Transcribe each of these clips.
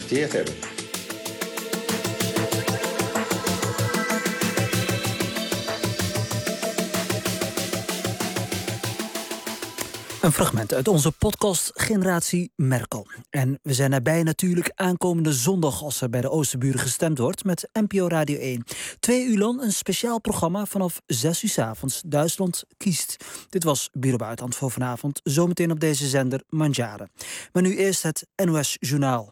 geaccepteerd hebben. Een fragment uit onze podcast Generatie Merkel. En we zijn erbij natuurlijk aankomende zondag als er bij de Oosterburen gestemd wordt met NPO Radio 1. 2 uur lang een speciaal programma vanaf 6 uur 's avonds. Duitsland kiest. Dit was Bureau Buitenland voor vanavond. Zometeen op deze zender Mandjaren. Maar nu eerst het NOS Journaal.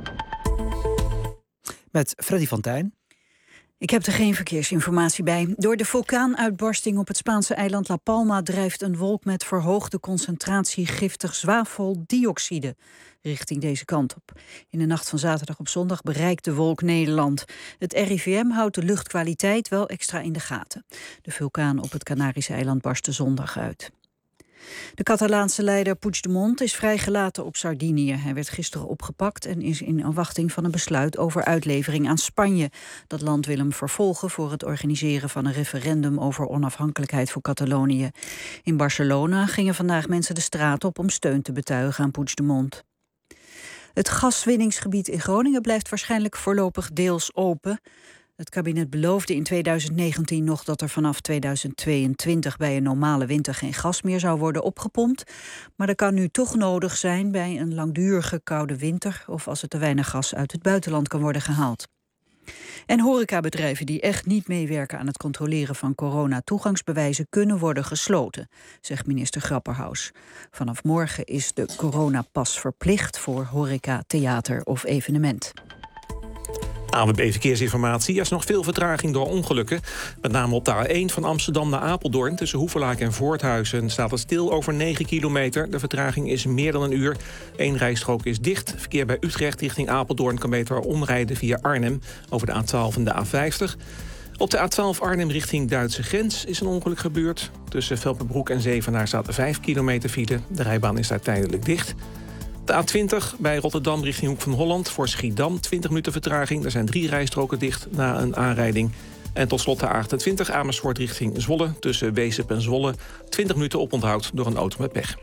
Met Freddy van Tijn. Ik heb er geen verkeersinformatie bij. Door de vulkaanuitbarsting op het Spaanse eiland La Palma drijft een wolk met verhoogde concentratie giftig zwaveldioxide richting deze kant op. In de nacht van zaterdag op zondag bereikt de wolk Nederland. Het RIVM houdt de luchtkwaliteit wel extra in de gaten. De vulkaan op het Canarische eiland barstte zondag uit. De Catalaanse leider Puigdemont is vrijgelaten op Sardinië. Hij werd gisteren opgepakt en is in afwachting van een besluit over uitlevering aan Spanje. Dat land wil hem vervolgen voor het organiseren van een referendum over onafhankelijkheid voor Catalonië. In Barcelona gingen vandaag mensen de straat op om steun te betuigen aan Puigdemont. Het gaswinningsgebied in Groningen blijft waarschijnlijk voorlopig deels open. Het kabinet beloofde in 2019 nog dat er vanaf 2022 bij een normale winter geen gas meer zou worden opgepompt. Maar dat kan nu toch nodig zijn bij een langdurige koude winter of als er te weinig gas uit het buitenland kan worden gehaald. En horecabedrijven die echt niet meewerken aan het controleren van corona-toegangsbewijzen kunnen worden gesloten, zegt minister Grapperhaus. Vanaf morgen is de coronapas verplicht voor horeca, theater of evenement. ANWB Verkeersinformatie. Er is nog veel vertraging door ongelukken. Met name op de A1 van Amsterdam naar Apeldoorn. Tussen Hoevelaak en Voorthuizen staat het stil over 9 kilometer. De vertraging is meer dan een uur. 1 rijstrook is dicht. Verkeer bij Utrecht richting Apeldoorn kan beter omrijden via Arnhem over de A12 en de A50. Op de A12 Arnhem richting Duitse grens is een ongeluk gebeurd. Tussen Velperbroek en Zevenaar staat 5 kilometer file. De rijbaan is daar tijdelijk dicht. De A20 bij Rotterdam richting Hoek van Holland. Voor Schiedam 20 minuten vertraging. Er zijn 3 rijstroken dicht na een aanrijding. En tot slot de A28 Amersfoort richting Zwolle. Tussen Weesp en Zwolle 20 minuten oponthoud door een auto met pech.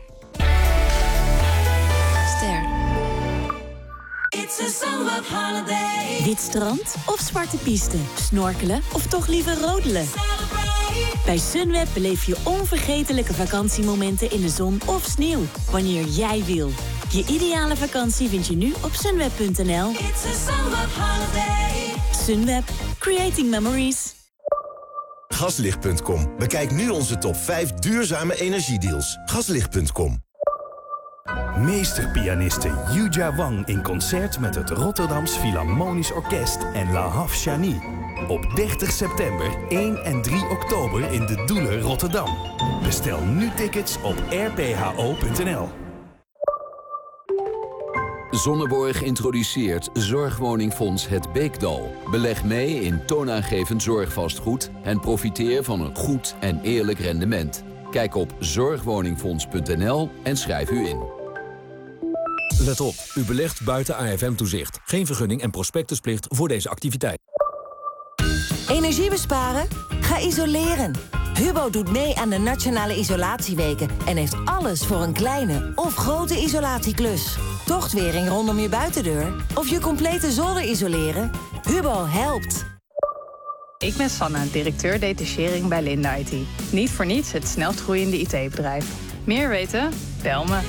Ster. Wit strand of zwarte piste? Snorkelen of toch liever rodelen? Bij Sunweb beleef je onvergetelijke vakantiemomenten in de zon of sneeuw. Wanneer jij wil. Je ideale vakantie vind je nu op sunweb.nl. Sunweb. Creating memories. Gaslicht.com. Bekijk nu onze top 5 duurzame energiedeals. Gaslicht.com. Meesterpianiste Yuja Wang in concert met het Rotterdams Philharmonisch Orkest en La Havshani. Op 30 september, 1 en 3 oktober in de Doelen Rotterdam. Bestel nu tickets op rpho.nl. Sonneborg introduceert Zorgwoningfonds Het Beekdal. Beleg mee in toonaangevend zorgvastgoed en profiteer van een goed en eerlijk rendement. Kijk op zorgwoningfonds.nl en schrijf u in. Let op, u belegt buiten AFM-toezicht. Geen vergunning en prospectusplicht voor deze activiteit. Energie besparen? Ga isoleren. Hubo doet mee aan de Nationale Isolatieweken en heeft alles voor een kleine of grote isolatieklus. Tochtwering rondom je buitendeur of je complete zolder isoleren? Hubo helpt. Ik ben Sanne, directeur detachering bij Linde IT. Niet voor niets het snelst groeiende IT-bedrijf. Meer weten? Bel me.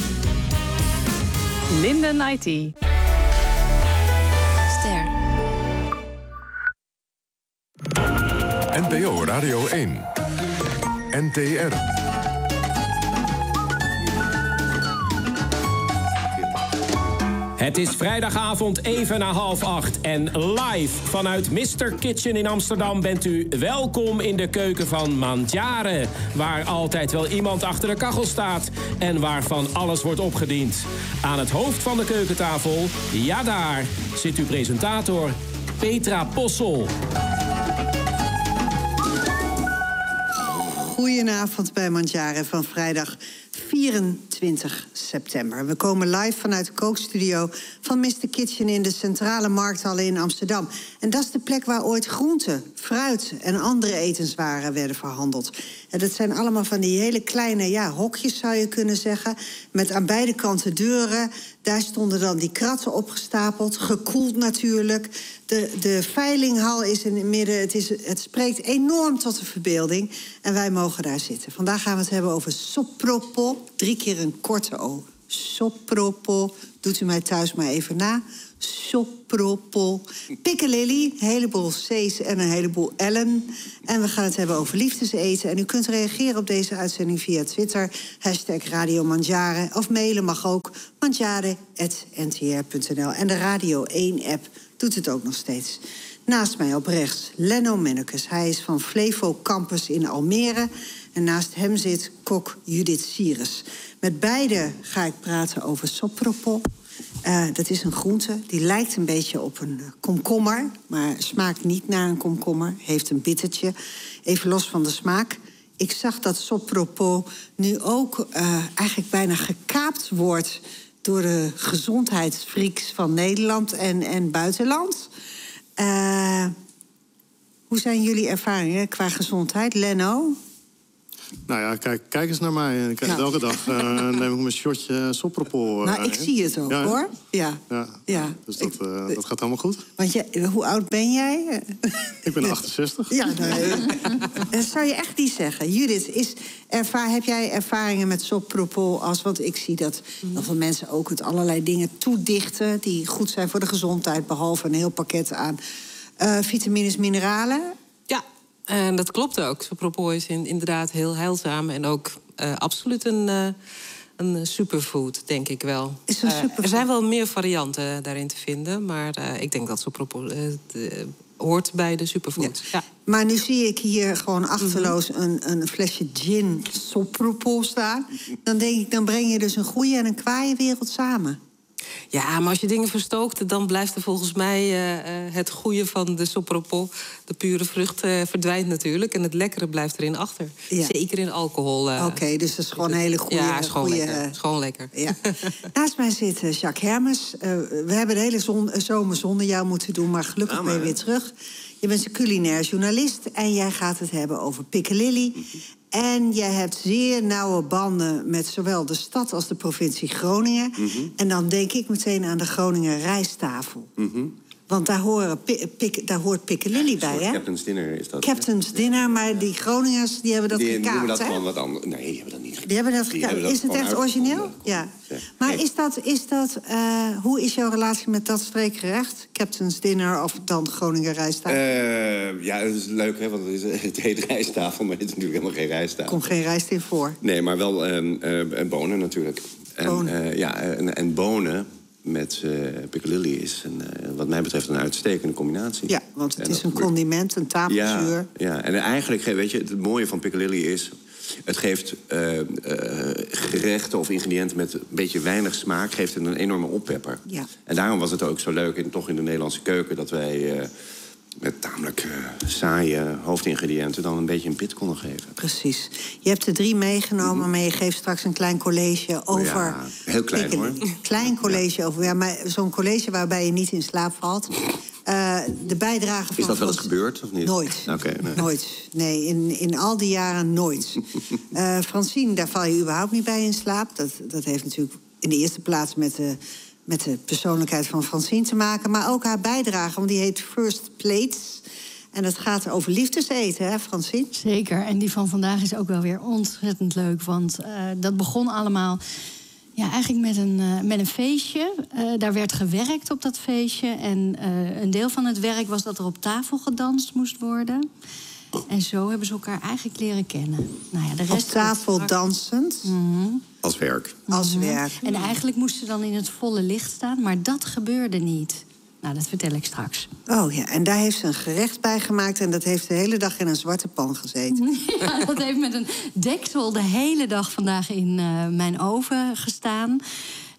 Linden IT. Ster. NPO Radio 1. NTR. Het is vrijdagavond even na 7:30 en live vanuit Mr. Kitchen in Amsterdam bent u welkom in de keuken van Mandjaren. Waar altijd wel iemand achter de kachel staat en waarvan alles wordt opgediend. Aan het hoofd van de keukentafel, ja daar, zit uw presentator Petra Possel. Goedenavond bij Mandjaren van vrijdag 24 20 september. We komen live vanuit de kookstudio van Mr. Kitchen in de centrale markthallen in Amsterdam. En dat is de plek waar ooit groenten, fruit en andere etenswaren werden verhandeld. En dat zijn allemaal van die hele kleine hokjes, zou je kunnen zeggen. Met aan beide kanten deuren. Daar stonden dan die kratten opgestapeld, gekoeld natuurlijk. De veilinghal is in het midden. Het spreekt enorm tot de verbeelding. En wij mogen daar zitten. Vandaag gaan we het hebben over sopropol. 3 keer een korte O. Sopropol. Doet u mij thuis maar even na. Sopropol. Piccalilli, een heleboel C's en een heleboel L'en. En we gaan het hebben over liefdeseten. En u kunt reageren op deze uitzending via Twitter. #Radio Mangiare. Of mailen mag ook. mangiare@ntr.nl. En de Radio 1-app doet het ook nog steeds. Naast mij op rechts Lenno Mennekes. Hij is van Flevo Campus in Almere. En naast hem zit kok Judith Sieres. Met beide ga ik praten over sopropol. Dat is een groente, die lijkt een beetje op een komkommer, maar smaakt niet naar een komkommer. Heeft een bittertje, even los van de smaak. Ik zag dat sopropol nu ook eigenlijk bijna gekaapt wordt door de gezondheidsfreaks van Nederland en buitenland. Hoe zijn jullie ervaringen qua gezondheid, Lenno? Nou ja, kijk eens naar mij. Ik krijg elke dag neem ik mijn shotje sopropol. Ik zie het ook, hoor. Ja. Dus dat gaat allemaal goed. Want hoe oud ben jij? Ik ben 68. Ja, dat zou je echt niet zeggen. Judith, heb jij ervaringen met sopropol? Want ik zie dat heel veel mensen ook het allerlei dingen toedichten die goed zijn voor de gezondheid, behalve een heel pakket aan vitamines, mineralen. Ja. En dat klopt ook. Sopropol is inderdaad heel heilzaam en ook absoluut een superfood, denk ik wel. Is een superfood? Er zijn wel meer varianten daarin te vinden, maar ik denk dat sopropol hoort bij de superfoods. Ja. Maar nu zie ik hier gewoon achterloos een flesje gin sopropol staan. Dan denk ik, dan breng je dus een goede en een kwaaie wereld samen. Ja, maar als je dingen verstookt, dan blijft er volgens mij het goede van de sopropol. De pure vrucht verdwijnt natuurlijk en het lekkere blijft erin achter. Ja. Zeker in alcohol. Oké, dus dat is gewoon een hele goede... Ja, is gewoon lekker. Is gewoon lekker. Ja. Naast mij zit Jacques Hermes. We hebben de hele zomer zonder jou moeten doen, maar gelukkig ben je weer terug. Je bent een culinair journalist en jij gaat het hebben over piccalilli. En jij hebt zeer nauwe banden met zowel de stad als de provincie Groningen. En dan denk ik meteen aan de Groninger rijsttafel. Want daar hoort piccalilli bij, hè? Captain's Dinner is dat. Captain's Dinner, maar die Groningers die hebben dat gekaapt, Die noemen dat hè? gewoon wat anders. Nee, die hebben dat niet. Die hebben dat gekaapt. Is het echt origineel? Ja. Maar hoe is jouw relatie met dat streekgerecht? Captain's Dinner of dan Groninger rijsttafel? Ja, dat is leuk, hè? Want het heet rijsttafel, maar het is natuurlijk helemaal geen rijsttafel. Er komt geen rijst in voor. Nee, maar wel bonen natuurlijk. En bonen met piccalilli is wat mij betreft een uitstekende combinatie. Ja, want het is een condiment, een tafelzuur. Ja, en eigenlijk, weet je, het mooie van piccalilli is... het geeft gerechten of ingrediënten met een beetje weinig smaak... geeft het een enorme oppepper. Ja. En daarom was het ook zo leuk, toch in de Nederlandse keuken... dat wij met tamelijk saaie hoofdingrediënten dan een beetje een pit konden geven. Precies. Je hebt er 3 meegenomen, maar je geeft straks een klein college over... Ja, heel klein, hoor. Klein college over, ja, maar zo'n college waarbij je niet in slaap valt. De bijdrage van... Is dat wel eens gebeurd, of niet? Nooit. Okay, nee. Nooit. Nee, in al die jaren nooit. Francine, daar val je überhaupt niet bij in slaap. Dat heeft natuurlijk in de eerste plaats met de persoonlijkheid van Francine te maken. Maar ook haar bijdrage, want die heet First Plates. En het gaat over liefdeseten, hè, Francine? Zeker, en die van vandaag is ook wel weer ontzettend leuk. Want dat begon allemaal eigenlijk met een feestje. Daar werd gewerkt op dat feestje. En een deel van het werk was dat er op tafel gedanst moest worden. En zo hebben ze elkaar eigenlijk leren kennen. Nou ja, de rest op tafel dansend? Als werk. Als werk. En eigenlijk moesten ze dan in het volle licht staan, maar dat gebeurde niet. Nou, dat vertel ik straks. Oh ja, en daar heeft ze een gerecht bij gemaakt... en dat heeft de hele dag in een zwarte pan gezeten. Ja, dat heeft met een deksel de hele dag vandaag in mijn oven gestaan.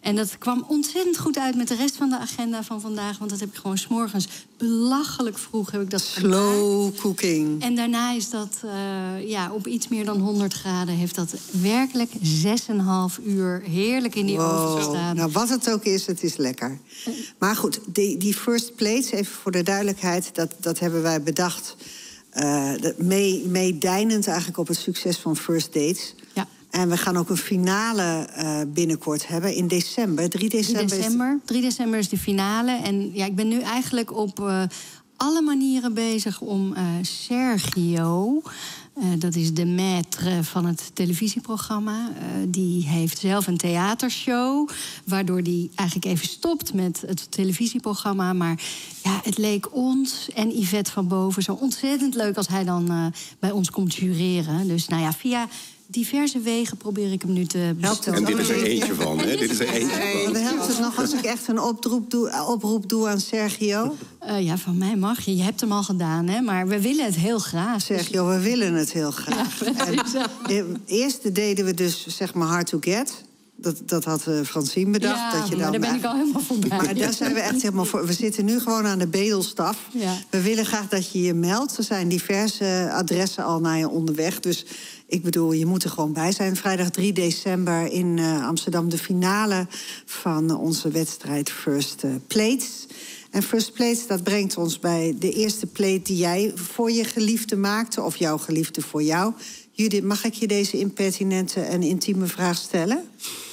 En dat kwam ontzettend goed uit met de rest van de agenda van vandaag. Want dat heb ik gewoon 's morgens belachelijk vroeg heb ik dat Slow cooking. En daarna is dat op iets meer dan 100 graden... heeft dat werkelijk 6,5 uur heerlijk in die oven gestaan. Nou, wat het ook is, het is lekker. Maar goed, die first plates, even voor de duidelijkheid... dat hebben wij bedacht... meedijnend eigenlijk op het succes van First Dates. Ja. En we gaan ook een finale binnenkort hebben in december. 3 december. 3 december is de finale. En ja, ik ben nu eigenlijk op alle manieren bezig om Sergio... dat is de maître van het televisieprogramma. Die heeft zelf een theatershow... waardoor die eigenlijk even stopt met het televisieprogramma. Maar ja, het leek ons en Yvette van Boven zo ontzettend leuk... als hij dan bij ons komt jureren. Dus nou ja, via... diverse wegen probeer ik hem nu te bestellen. En dit is er eentje van, hè? Dit is er eentje van. Dan helpt het nog als ik echt een oproep doe aan Sergio? Ja, van mij mag je. Je hebt hem al gedaan, hè? Maar we willen het heel graag. Sergio, we willen het heel graag. Ja, eerste deden we dus, zeg maar, Hard to Get... Dat had Francine bedacht. Ja, dat je dan, maar daar ben ik al helemaal voorbij. Maar daar zijn we echt helemaal voor. We zitten nu gewoon aan de bedelstaf. Ja. We willen graag dat je je meldt. Er zijn diverse adressen al naar je onderweg. Dus ik bedoel, je moet er gewoon bij zijn. Vrijdag 3 december in Amsterdam de finale van onze wedstrijd First Plates. En First Plates, dat brengt ons bij de eerste plate die jij voor je geliefde maakte... of jouw geliefde voor jou. Judith, mag ik je deze impertinente en intieme vraag stellen?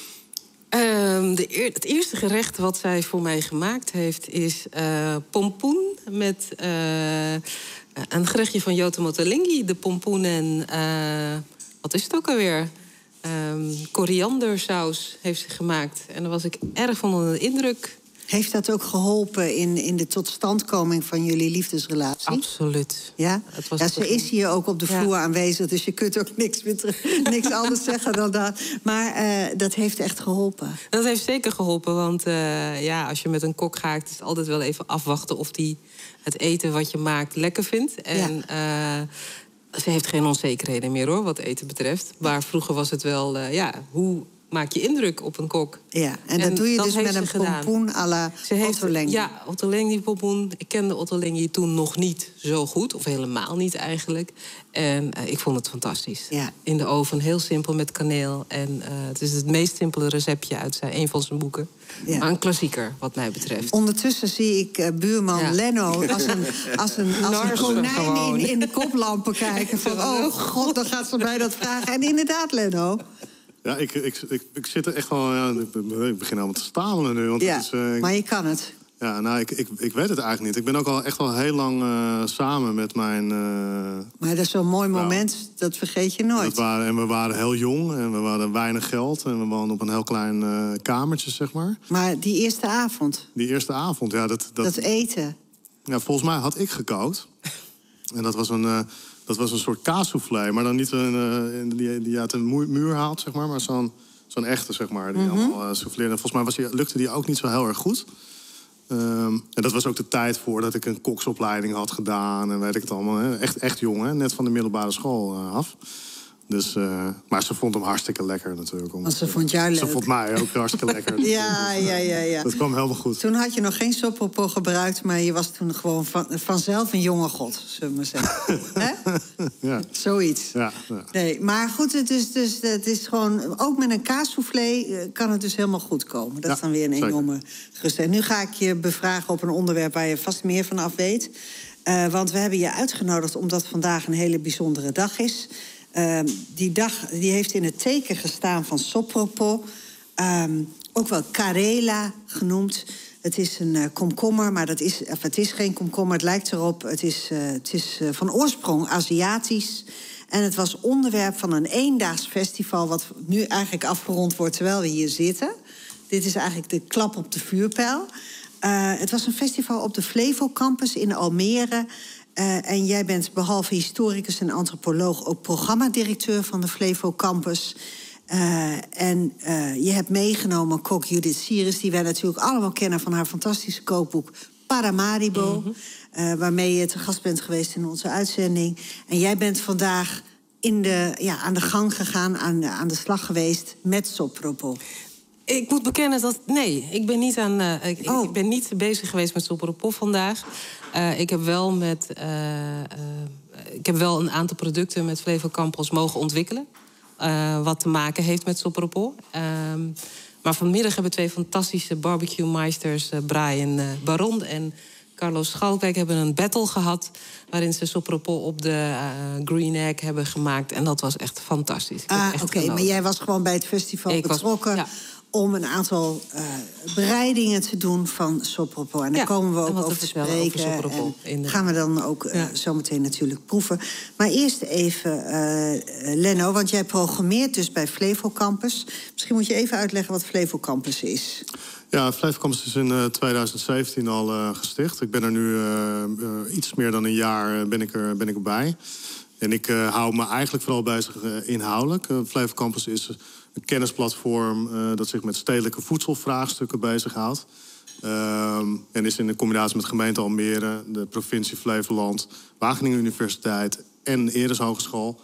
Het eerste gerecht wat zij voor mij gemaakt heeft... is pompoen met een gerechtje van Jota Motolenghi. De pompoen en, wat is het ook alweer? Koriandersaus heeft ze gemaakt. En daar was ik erg van onder de indruk. Heeft dat ook geholpen in de totstandkoming van jullie liefdesrelatie? Absoluut. Ja? Ze is hier ook op de vloer aanwezig... dus je kunt ook niks anders zeggen dan dat. Maar dat heeft echt geholpen. Dat heeft zeker geholpen, want als je met een kok gaat... is het altijd wel even afwachten of die het eten wat je maakt lekker vindt. En ze heeft geen onzekerheden meer, hoor, wat eten betreft. Maar vroeger was het wel, hoe... maak je indruk op een kok. Ja, en dat doe je dus met een pompoen à la Ottolenghi. Ja, Ottolenghi pompoen. Ik kende Ottolenghi toen nog niet zo goed. Of helemaal niet eigenlijk. En ik vond het fantastisch. Ja. In de oven, heel simpel met kaneel. En het is het meest simpele receptje uit een van zijn boeken. Ja. Maar een klassieker, wat mij betreft. Ondertussen zie ik buurman Lenno als een konijn in de koplampen kijken. Van, oh god, dan gaat ze mij dat vragen. En inderdaad, Lenno... Ja, ik zit er echt wel... Ja, ik begin allemaal te stamelen nu. Want ja, het is, maar je kan het. Ja, nou, ik weet het eigenlijk niet. Ik ben ook al echt wel heel lang samen met mijn... Maar dat is zo'n mooi moment, dat vergeet je nooit. We waren heel jong en we hadden weinig geld. En we woonden op een heel klein kamertje, zeg maar. Maar die eerste avond? Die eerste avond, ja. Dat eten? Ja, volgens mij had ik gekookt. En dat was een... Dat was een soort kaassoufflé, maar dan niet die uit een muur haalt, zeg maar zo'n echte, zeg maar, die allemaal souffleerde. Volgens mij lukte die ook niet zo heel erg goed. En dat was ook de tijd voordat ik een koksopleiding had gedaan en weet ik het allemaal. Hè. Echt jong, hè? Net van de middelbare school af. Dus, maar ze vond hem hartstikke lekker natuurlijk. Want ze vond jou leuk. Ze vond mij ook hartstikke lekker. Ja. Dat kwam helemaal goed. Toen had je nog geen Sopropo gebruikt... maar je was toen gewoon vanzelf een jonge god, zullen we maar zeggen. Hè? Ja. Zoiets. Ja. Nee, maar goed, het is gewoon... ook met een kaassoufflé kan het dus helemaal goed komen. Dat is dan weer een enorme geruststelling. Nu ga ik je bevragen op een onderwerp... waar je vast meer van af weet. Want we hebben je uitgenodigd omdat vandaag een hele bijzondere dag is... Die dag die heeft in het teken gestaan van Sopropo. Ook wel Karela genoemd. Het is een komkommer, maar het is geen komkommer. Het lijkt erop. Het is van oorsprong Aziatisch. En het was onderwerp van een eendaags festival... wat nu eigenlijk afgerond wordt terwijl we hier zitten. Dit is eigenlijk de klap op de vuurpijl. Het was een festival op de Flevo Campus in Almere... en jij bent behalve historicus en antropoloog... ook programmadirecteur van de Flevo Campus. En je hebt meegenomen kok Judith Sieris... die wij natuurlijk allemaal kennen van haar fantastische kookboek... Paramaribo, waarmee je te gast bent geweest in onze uitzending. En jij bent vandaag aan de gang gegaan, aan de slag geweest met Sopropo. Ik moet bekennen dat... Nee, ik ben niet ik ben niet bezig geweest met Sopropol vandaag. Ik heb wel een aantal producten met Flevo Campos mogen ontwikkelen. Wat te maken heeft met Sopropol. Maar vanmiddag hebben 2 fantastische barbecue-meisters... Brian Baron en Carlos Schalkwijk hebben een battle gehad... waarin ze Sopropol op de Green Egg hebben gemaakt. En dat was echt fantastisch. Oké, maar jij was gewoon bij het festival betrokken... om een aantal bereidingen te doen van Sopropol. En daar komen we ook over spreken. En gaan we dan ook zometeen natuurlijk proeven. Maar eerst even, Lenno, want jij programmeert dus bij Flevo Campus. Misschien moet je even uitleggen wat Flevo Campus is. Ja, Flevo Campus is in 2017 al gesticht. Ik ben er nu iets meer dan een jaar ben ik erbij. En ik hou me eigenlijk vooral bezig inhoudelijk. Flevo Campus is een kennisplatform dat zich met stedelijke voedselvraagstukken bezighoudt. En is in de combinatie met gemeente Almere, de provincie Flevoland, Wageningen Universiteit en Eres Hogeschool.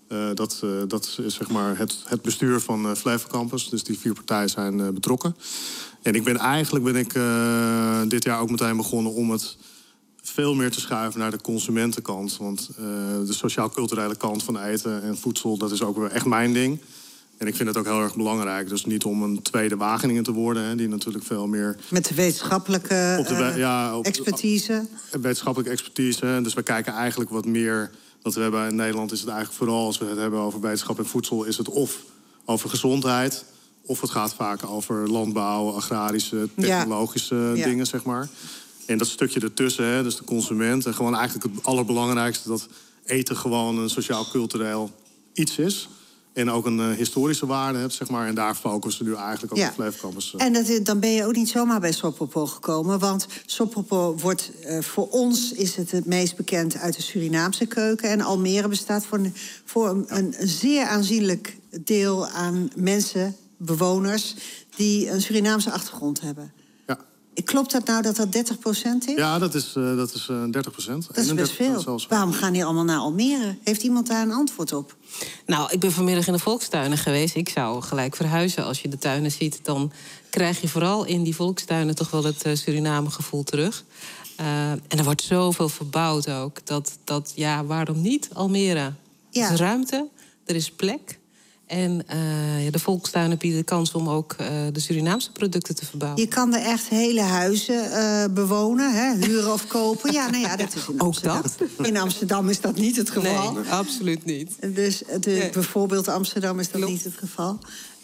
Dat is zeg maar het bestuur van Flevo Campus. Dus die 4 partijen zijn betrokken. En ik ben dit jaar ook meteen begonnen om het veel meer te schuiven naar de consumentenkant. Want de sociaal-culturele kant van eten en voedsel, dat is ook weer echt mijn ding. En ik vind het ook heel erg belangrijk. Dus niet om een tweede Wageningen te worden, hè, die natuurlijk veel meer... Met de wetenschappelijke expertise. Wetenschappelijke expertise. Dus we kijken eigenlijk wat meer... Dat we hebben in Nederland is het eigenlijk vooral, als we het hebben over wetenschap en voedsel, is het of over gezondheid, of het gaat vaak over landbouw, agrarische, technologische dingen, zeg maar. En dat stukje ertussen, hè, dus de consument, en gewoon eigenlijk het allerbelangrijkste, dat eten gewoon een sociaal-cultureel iets is. En ook een historische waarde hebt, zeg maar. En daar focussen we nu eigenlijk op de Flevo Campus. En dan ben je ook niet zomaar bij Sopropol gekomen. Want Sopropol wordt, voor ons is het meest bekend uit de Surinaamse keuken. En Almere bestaat voor een zeer aanzienlijk deel aan mensen, bewoners, die een Surinaamse achtergrond hebben. Klopt dat nou dat 30% is? Ja, dat is 30%. Dat is best veel. Waarom gaan die allemaal naar Almere? Heeft iemand daar een antwoord op? Nou, ik ben vanmiddag in de volkstuinen geweest. Ik zou gelijk verhuizen. Als je de tuinen ziet, dan krijg je vooral in die volkstuinen toch wel het Suriname-gevoel terug. En er wordt zoveel verbouwd ook. Waarom niet Almere? Er is ruimte, er is plek. En de volkstuinen bieden de kans om ook de Surinaamse producten te verbouwen. Je kan er echt hele huizen bewonen, hè? Huren of kopen. Ja, nou ja, dat is in Amsterdam. Ook dat? In Amsterdam is dat niet het geval. Nee, absoluut niet. Dus bijvoorbeeld Amsterdam is dat niet het geval.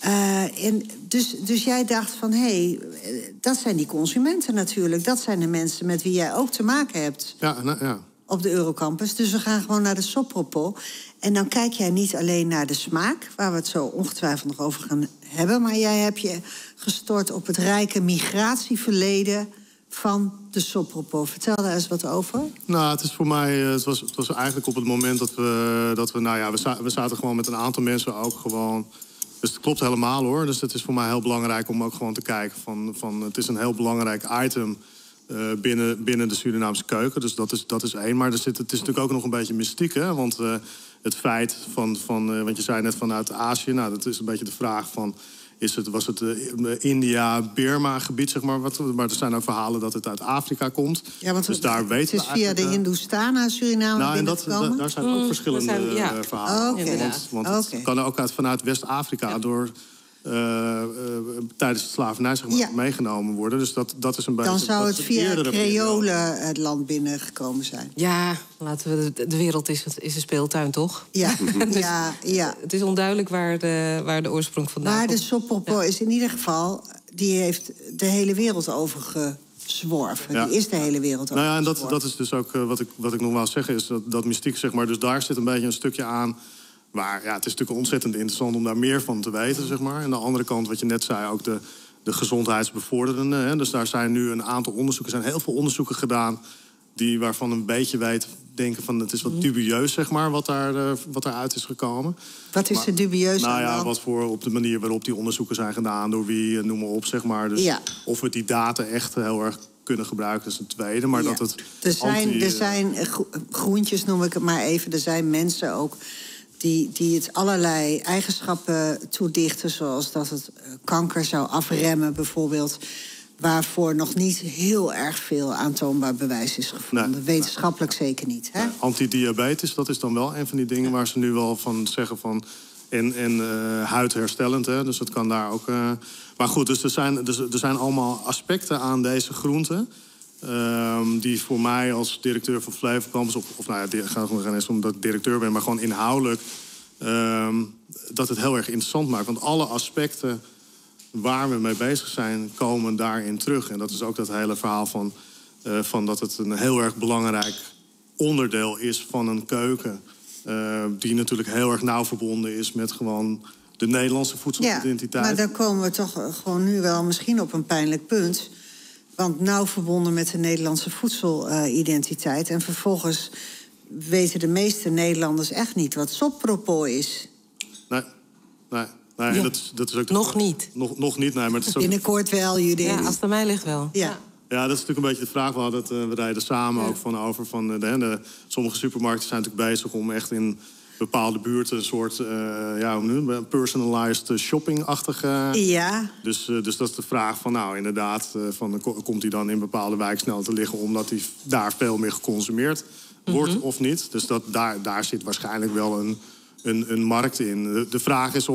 Dus jij dacht van, dat zijn die consumenten natuurlijk. Dat zijn de mensen met wie jij ook te maken hebt. Ja. Op de Eurocampus. Dus we gaan gewoon naar de Sopropol. En dan kijk jij niet alleen naar de smaak, waar we het zo ongetwijfeld nog over gaan hebben, maar jij hebt je gestort op het rijke migratieverleden van de Sopropol. Vertel daar eens wat over. Nou, het is voor mij, het was eigenlijk op het moment we zaten gewoon met een aantal mensen ook gewoon. Dus het klopt helemaal hoor. Dus het is voor mij heel belangrijk om ook gewoon te kijken van het is een heel belangrijk item binnen de Surinaamse keuken. Dus dat is één. Maar het is natuurlijk ook nog een beetje mystiek, hè? Want het feit want je zei net vanuit Azië, nou, dat is een beetje de vraag van, was het India-Birma-gebied, zeg maar. Maar er zijn ook verhalen dat het uit Afrika komt. Ja, want dus daar weten het is via de Hindoestaan naar Suriname binnengekomen? Daar zijn ook verschillende verhalen. Okay. Want het kan ook vanuit West-Afrika door tijdens de slavernij meegenomen worden. Dus dat is een beetje. Dan zou het via Creolen het land binnengekomen zijn. Ja, laten we de wereld is een speeltuin, toch? Ja. Dus het is onduidelijk waar de oorsprong vandaan komt. Maar de Sopropol is in ieder geval, die heeft de hele wereld overgezworven. Ja. Die is de hele wereld overgezworven. Nou ja, en dat is dus ook wat ik nog wel zeggen, is dat mystiek, zeg maar. Dus daar zit een beetje een stukje aan. Maar het is natuurlijk ontzettend interessant om daar meer van te weten, zeg maar. En aan de andere kant, wat je net zei, ook de gezondheidsbevorderende. Hè. Dus daar zijn nu een aantal onderzoeken, er zijn heel veel onderzoeken gedaan waarvan een beetje denken van het is wat dubieus, zeg maar, wat daaruit is gekomen. Wat is er dubieus aan dan? Op de manier waarop die onderzoeken zijn gedaan, door wie, noem maar op, zeg maar. Dus of we die data echt heel erg kunnen gebruiken, is een tweede. Maar dat het er zijn groentjes, noem ik het maar even. Er zijn mensen ook die het allerlei eigenschappen toedichten, zoals dat het kanker zou afremmen bijvoorbeeld, waarvoor nog niet heel erg veel aantoonbaar bewijs is gevonden. Wetenschappelijk zeker niet. Hè? Antidiabetes, dat is dan wel een van die dingen waar ze nu wel van zeggen van. En huidherstellend, hè, dus het kan daar ook. Maar goed, dus er zijn allemaal aspecten aan deze groenten. Die voor mij als directeur van Flevocampus, of nou ja, gaat nog eens omdat ik directeur ben, maar gewoon inhoudelijk, dat het heel erg interessant maakt. Want alle aspecten waar we mee bezig zijn, komen daarin terug. En dat is ook dat hele verhaal van dat het een heel erg belangrijk onderdeel is van een keuken. Die natuurlijk heel erg nauw verbonden is met gewoon de Nederlandse voedselidentiteit. Ja, maar dan komen we toch gewoon nu wel misschien op een pijnlijk punt. Want nauw verbonden met de Nederlandse voedselidentiteit. En vervolgens weten de meeste Nederlanders echt niet wat sopropos is. Nee, ja. dat is ook nog niet. Nog niet, nee. Maar het is ook... Binnenkort wel, Judith. Ja, als het aan mij ligt wel. Ja. Ja, dat is natuurlijk een beetje de vraag. We rijden samen ook over. Sommige supermarkten zijn natuurlijk bezig om echt in bepaalde buurten een soort hoe noem je het? Personalized shopping-achtige. Ja. Dus dat is de vraag van, nou inderdaad, komt hij dan in bepaalde wijken snel te liggen omdat hij daar veel meer geconsumeerd wordt of niet? Dus daar zit waarschijnlijk wel een markt in. De vraag is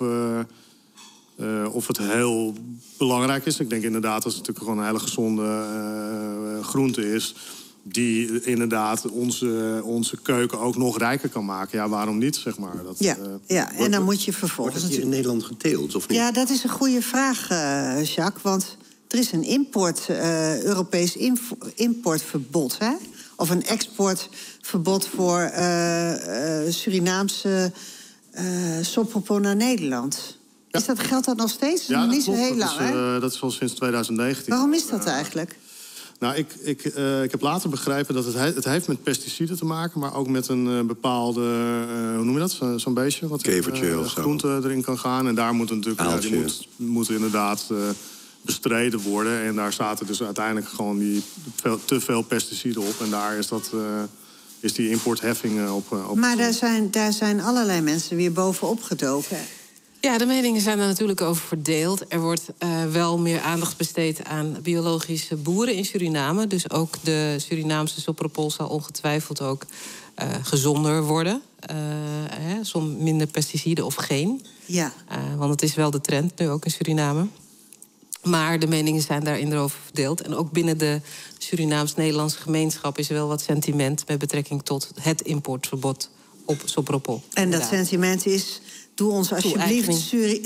of het heel belangrijk is. Ik denk inderdaad dat het natuurlijk gewoon een hele gezonde groente is, die inderdaad onze keuken ook nog rijker kan maken. Ja, waarom niet, zeg maar. En dan moet je vervolgens... Wordt het hier in Nederland geteeld, of niet? Ja, dat is een goede vraag, Jacques. Want er is een Europees importverbod, hè? Of een exportverbod voor Surinaamse sopropos naar Nederland. Ja. Geldt dat nog steeds? Ja, niet zo heel lang, hè? Dat is al sinds 2019. Waarom is dat eigenlijk? Nou, ik heb later begrepen dat het heeft met pesticiden te maken, maar ook met een bepaalde, hoe noem je dat? Zo'n beestje? Wat kevertje of zo. Groente erin kan gaan. En daar moet natuurlijk die moet inderdaad bestreden worden. En daar zaten dus uiteindelijk gewoon te veel pesticiden op. En daar is die importheffing op. Maar daar zijn allerlei mensen weer bovenop gedoken. Ja, de meningen zijn er natuurlijk over verdeeld. Er wordt wel meer aandacht besteed aan biologische boeren in Suriname. Dus ook de Surinaamse sopropol zal ongetwijfeld ook gezonder worden. Soms minder pesticiden of geen. Ja. Want het is wel de trend nu ook in Suriname. Maar de meningen zijn daarin erover verdeeld. En ook binnen de Surinaams-Nederlandse gemeenschap is er wel wat sentiment met betrekking tot het importverbod op sopropol. En dat sentiment is: doe ons alsjeblieft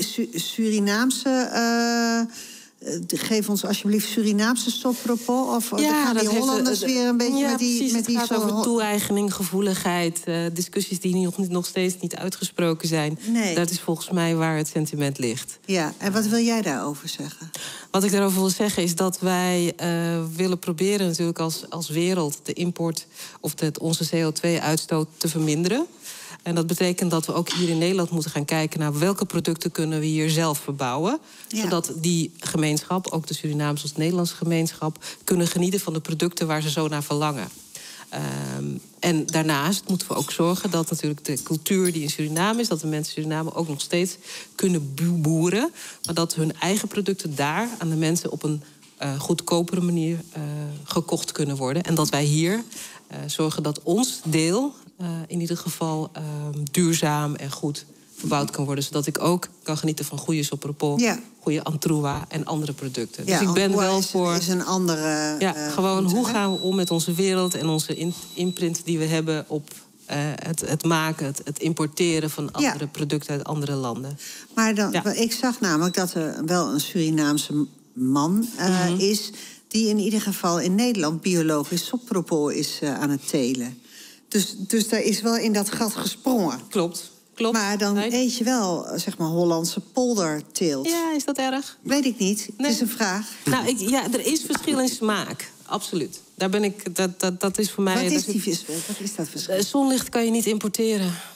Surinaamse. Geef ons alsjeblieft Surinaamse sopropol. Of gaan die Hollanders weer een beetje met die... Precies, het gaat over toe-eigening, gevoeligheid. Discussies die nog steeds niet uitgesproken zijn. Nee. Dat is volgens mij waar het sentiment ligt. Ja, en wat wil jij daarover zeggen? Wat ik daarover wil zeggen is dat wij willen proberen natuurlijk als wereld de import of onze CO2-uitstoot te verminderen. En dat betekent dat we ook hier in Nederland moeten gaan kijken naar welke producten kunnen we hier zelf verbouwen. Ja. Zodat die gemeenschap, ook de Surinaamse of Nederlandse gemeenschap, kunnen genieten van de producten waar ze zo naar verlangen. En daarnaast moeten we ook zorgen dat natuurlijk de cultuur die in Suriname is, dat de mensen in Suriname ook nog steeds kunnen boeren. Maar dat hun eigen producten daar aan de mensen op een goedkopere manier gekocht kunnen worden. En dat wij hier zorgen dat ons deel in ieder geval duurzaam en goed verbouwd kan worden. Zodat ik ook kan genieten van goede sopropol, goede antroa en andere producten. Ja, dus ik ben wel voor... is een andere... gewoon hoe gaan we om met onze wereld en onze imprint die we hebben op het maken, het importeren van andere producten uit andere landen. Maar ik zag namelijk dat er wel een Surinaamse man is die in ieder geval in Nederland biologisch sopropol is aan het telen. Dus daar is wel in dat gat gesprongen. Klopt. Maar dan eet je wel, zeg maar, Hollandse polderteelt. Ja, is dat erg? Weet ik niet. Het is een vraag. Nou, er is verschil in smaak. Absoluut. Daar ben ik. Dat is voor mij. Wat is dat verschil? Zonlicht kan je niet importeren.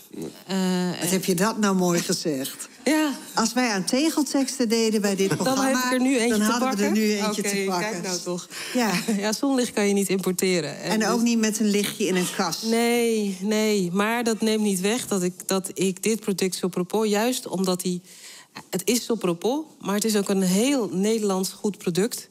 Wat heb je dat nou mooi gezegd? Ja. Als wij aan tegelteksten deden bij dit programma... Dan heb ik er nu eentje te pakken. We er nu eentje te pakken. Kijk nou toch. Ja. Zonlicht kan je niet importeren. En ook niet met een lichtje in een kast. Nee. Maar dat neemt niet weg dat ik dit product Sopropos... juist omdat het is Sopropos, maar het is ook een heel Nederlands goed product...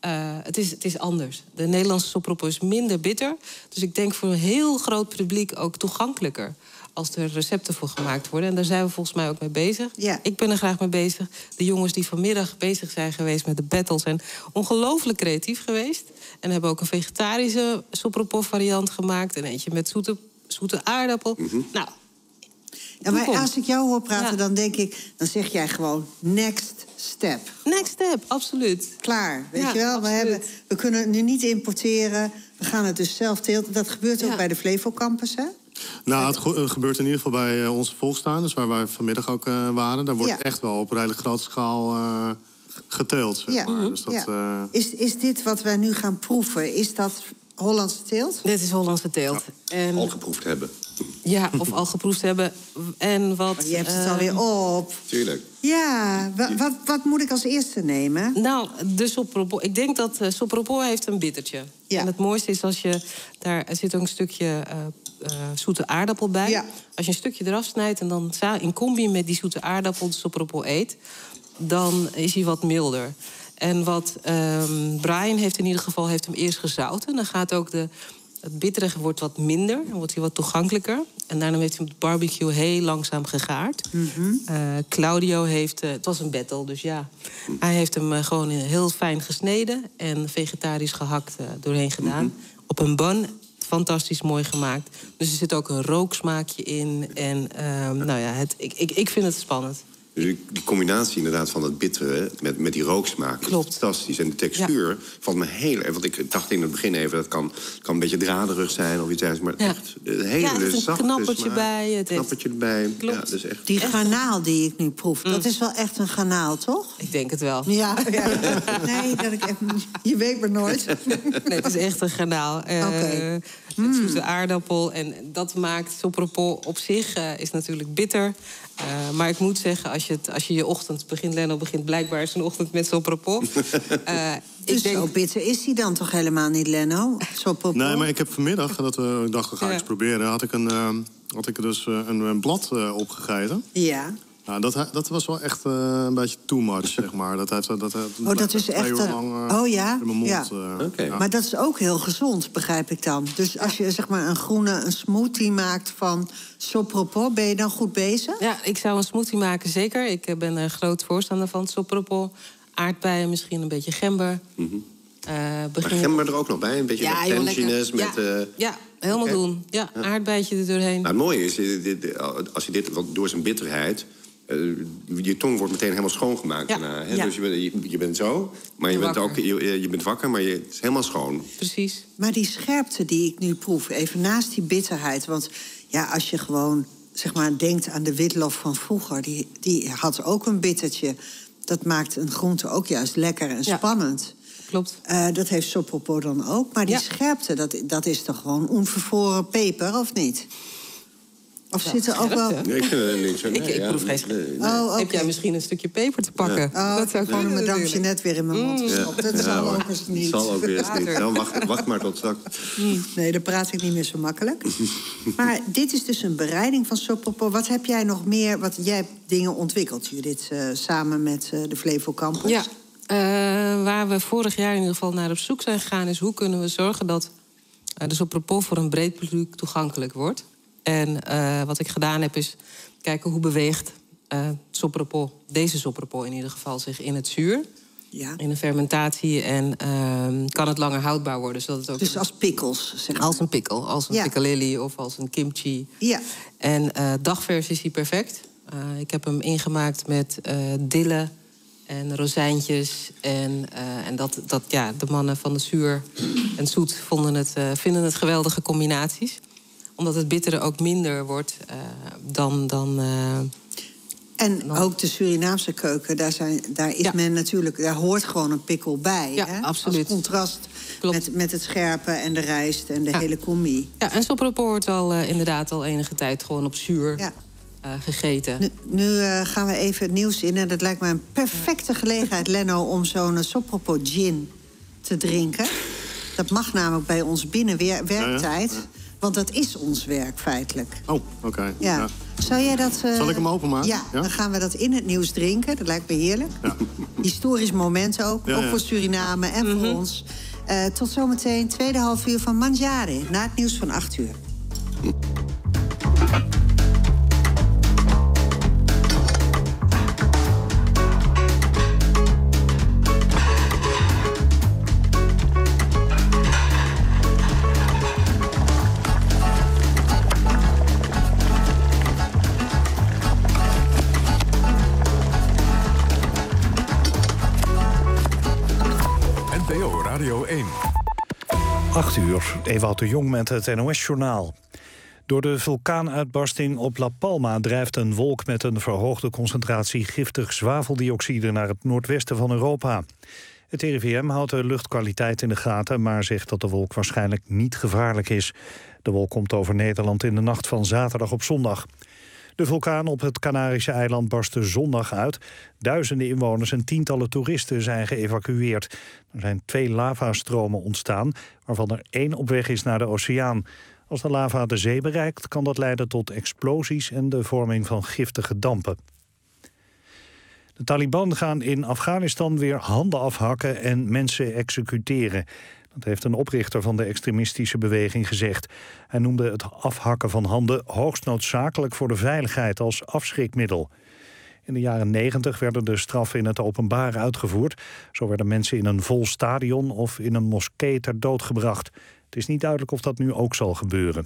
Het is anders. De Nederlandse Sopropos is minder bitter. Dus ik denk voor een heel groot publiek ook toegankelijker... als er recepten voor gemaakt worden. En daar zijn we volgens mij ook mee bezig. Ja. Ik ben er graag mee bezig. De jongens die vanmiddag bezig zijn geweest met de battles... zijn ongelooflijk creatief geweest. En hebben ook een vegetarische Sopropos variant gemaakt... en eentje met zoete aardappel. Nou... Ja, maar als ik jou hoor praten, dan denk ik... dan zeg jij gewoon next step. Next step, absoluut. Klaar, weet je wel? We kunnen nu niet importeren. We gaan het dus zelf teelten. Dat gebeurt ook bij de Flevo Campus, hè? Nou, het gebeurt in ieder geval bij onze volkstuinders... waar wij vanmiddag ook waren. Daar wordt echt wel op redelijk grote schaal geteeld. Zeg maar. Dus dat, Is dit wat wij nu gaan proeven, is dat Hollandse teelt? Dit is Hollandse teelt. En... al geproefd hebben. Ja, of al geproefd hebben. En wat... Je hebt het alweer op. Tuurlijk. Ja, wat moet ik als eerste nemen? Nou, de Sopropos. Ik denk dat Sopropos heeft een bittertje. Ja. En het mooiste is als je... Daar zit ook een stukje zoete aardappel bij. Ja. Als je een stukje eraf snijdt en dan in combi met die zoete aardappel de Sopropos eet... dan is hij wat milder. En wat Brian heeft in ieder geval heeft hem eerst gezouten. Dan gaat ook het bitterige wordt wat minder, dan wordt hij wat toegankelijker. En daarna heeft hij op de barbecue heel langzaam gegaard. Claudio heeft... het was een battle, dus ja. Hij heeft hem gewoon heel fijn gesneden... en vegetarisch gehakt doorheen gedaan. Op een bun, fantastisch mooi gemaakt. Dus er zit ook een rooksmaakje in. En nou ja, ik vind het spannend. Dus die combinatie inderdaad van het bittere met die rooksmaak is fantastisch. En de textuur valt me heel erg... want ik dacht in het begin even, dat kan een beetje draderig zijn of iets dergelijks. Maar echt een hele zachte een knappertje smaak. bij. Het knappertje erbij. Klopt. Ja, dus echt... Die garnaal die ik nu proef, dat is wel echt een garnaal, toch? Ik denk het wel. Ja. Nee, je weet maar nooit. Nee, het is echt een garnaal. Met zoete aardappel. En dat maakt Sopropos op zich is natuurlijk bitter... maar ik moet zeggen, als je ochtend begint... Leno begint blijkbaar zijn ochtend met Sopropos. Dus zo bitter is hij dan toch helemaal niet, Leno? Sopropos? Nee, maar ik heb vanmiddag, dat we dachten, ga ik eens proberen... had ik dus een blad opgegeten. Ja. Nou, dat was wel echt een beetje too much, zeg maar. Dat is echt lang in mijn mond. Ja. Maar dat is ook heel gezond, begrijp ik dan. Dus als je zeg maar een smoothie maakt van Sopropos... ben je dan goed bezig? Ja, ik zou een smoothie maken, zeker. Ik ben er groot voorstander van Sopropos. Aardbeien, misschien een beetje gember. Maar gember er ook nog bij? Een beetje tanginess met... Ja, helemaal doen. Ja, aardbeidje er doorheen. Nou, het mooie is, als je dit door zijn bitterheid... je tong wordt meteen helemaal schoongemaakt daarna. Hè? Dus je bent zo, maar je bent wakker, maar het is helemaal schoon. Precies. Maar die scherpte die ik nu proef, even naast die bitterheid... want ja, als je gewoon zeg maar denkt aan de witlof van vroeger... die had ook een bittertje. Dat maakt een groente ook juist lekker en spannend. Klopt. Dat heeft Sopropos dan ook. Maar die scherpte, dat is toch gewoon onvervoren peper, of niet? Of zit er ook wel... Nee, ik vind het niet zo. Ik proef geen scherpte. Heb jij misschien een stukje peper te pakken? Ja. Dat zou gewoon een dampje net weer in mijn mond gestopt. Dat zal ook eens niet. Dat zal ook weer eens niet. Nou, wacht maar tot straks. Nee, dan praat ik niet meer zo makkelijk. Maar dit is dus een bereiding van Sopropos. Wat heb jij nog meer? Jij hebt dingen ontwikkeld, Judith, samen met de Flevo Campus. Ja. Waar we vorig jaar in ieder geval naar op zoek zijn gegaan... is hoe kunnen we zorgen dat de Sopropos voor een breed publiek toegankelijk wordt. En wat ik gedaan heb is kijken hoe beweegt Sopropos, deze Sopropos in ieder geval, zich in het zuur. Ja. In de fermentatie en kan het langer houdbaar worden. Zodat het ook dus als pickles, zeg maar. Als een pikkel, als een piccalilli of als een kimchi. Ja. En dagvers is hij perfect. Ik heb hem ingemaakt met dille en rozijntjes. En de mannen van de zuur en zoet vinden het geweldige combinaties. Omdat het bittere ook minder wordt dan en ook de Surinaamse keuken, daar is men natuurlijk, daar hoort gewoon een pikkel bij. Ja, hè? absoluut. Als contrast Met het scherpe en de rijst en de hele combi. Ja, en sopropo wordt inderdaad al enige tijd gewoon op zuur gegeten. Nu gaan we even het nieuws in. En dat lijkt me een perfecte gelegenheid, Lenno, om zo'n sopropo gin te drinken. Dat mag namelijk bij ons binnen werktijd. Ja. Want dat is ons werk, feitelijk. Oh, oké. Ja. Zou jij dat... Zal ik hem openmaken? Ja, dan gaan we dat in het nieuws drinken. Dat lijkt me heerlijk. Ja. Historisch moment ook. Ook voor Suriname en voor ons. Tot zometeen, tweede half uur van Mangiare. Na het nieuws van 8 uur. Radio 1. 8 uur, Ewout de Jong met het NOS-journaal. Door de vulkaanuitbarsting op La Palma drijft een wolk met een verhoogde concentratie giftig zwaveldioxide naar het noordwesten van Europa. Het RIVM houdt de luchtkwaliteit in de gaten, maar zegt dat de wolk waarschijnlijk niet gevaarlijk is. De wolk komt over Nederland in de nacht van zaterdag op zondag. De vulkaan op het Canarische eiland barstte zondag uit. Duizenden inwoners en tientallen toeristen zijn geëvacueerd. Er zijn 2 lavastromen ontstaan, waarvan er 1 op weg is naar de oceaan. Als de lava de zee bereikt, kan dat leiden tot explosies en de vorming van giftige dampen. De Taliban gaan in Afghanistan weer handen afhakken en mensen executeren. Dat heeft een oprichter van de extremistische beweging gezegd. Hij noemde het afhakken van handen hoogst noodzakelijk voor de veiligheid als afschrikmiddel. In de jaren 90 werden de straffen in het openbaar uitgevoerd. Zo werden mensen in een vol stadion of in een moskee ter dood gebracht. Het is niet duidelijk of dat nu ook zal gebeuren.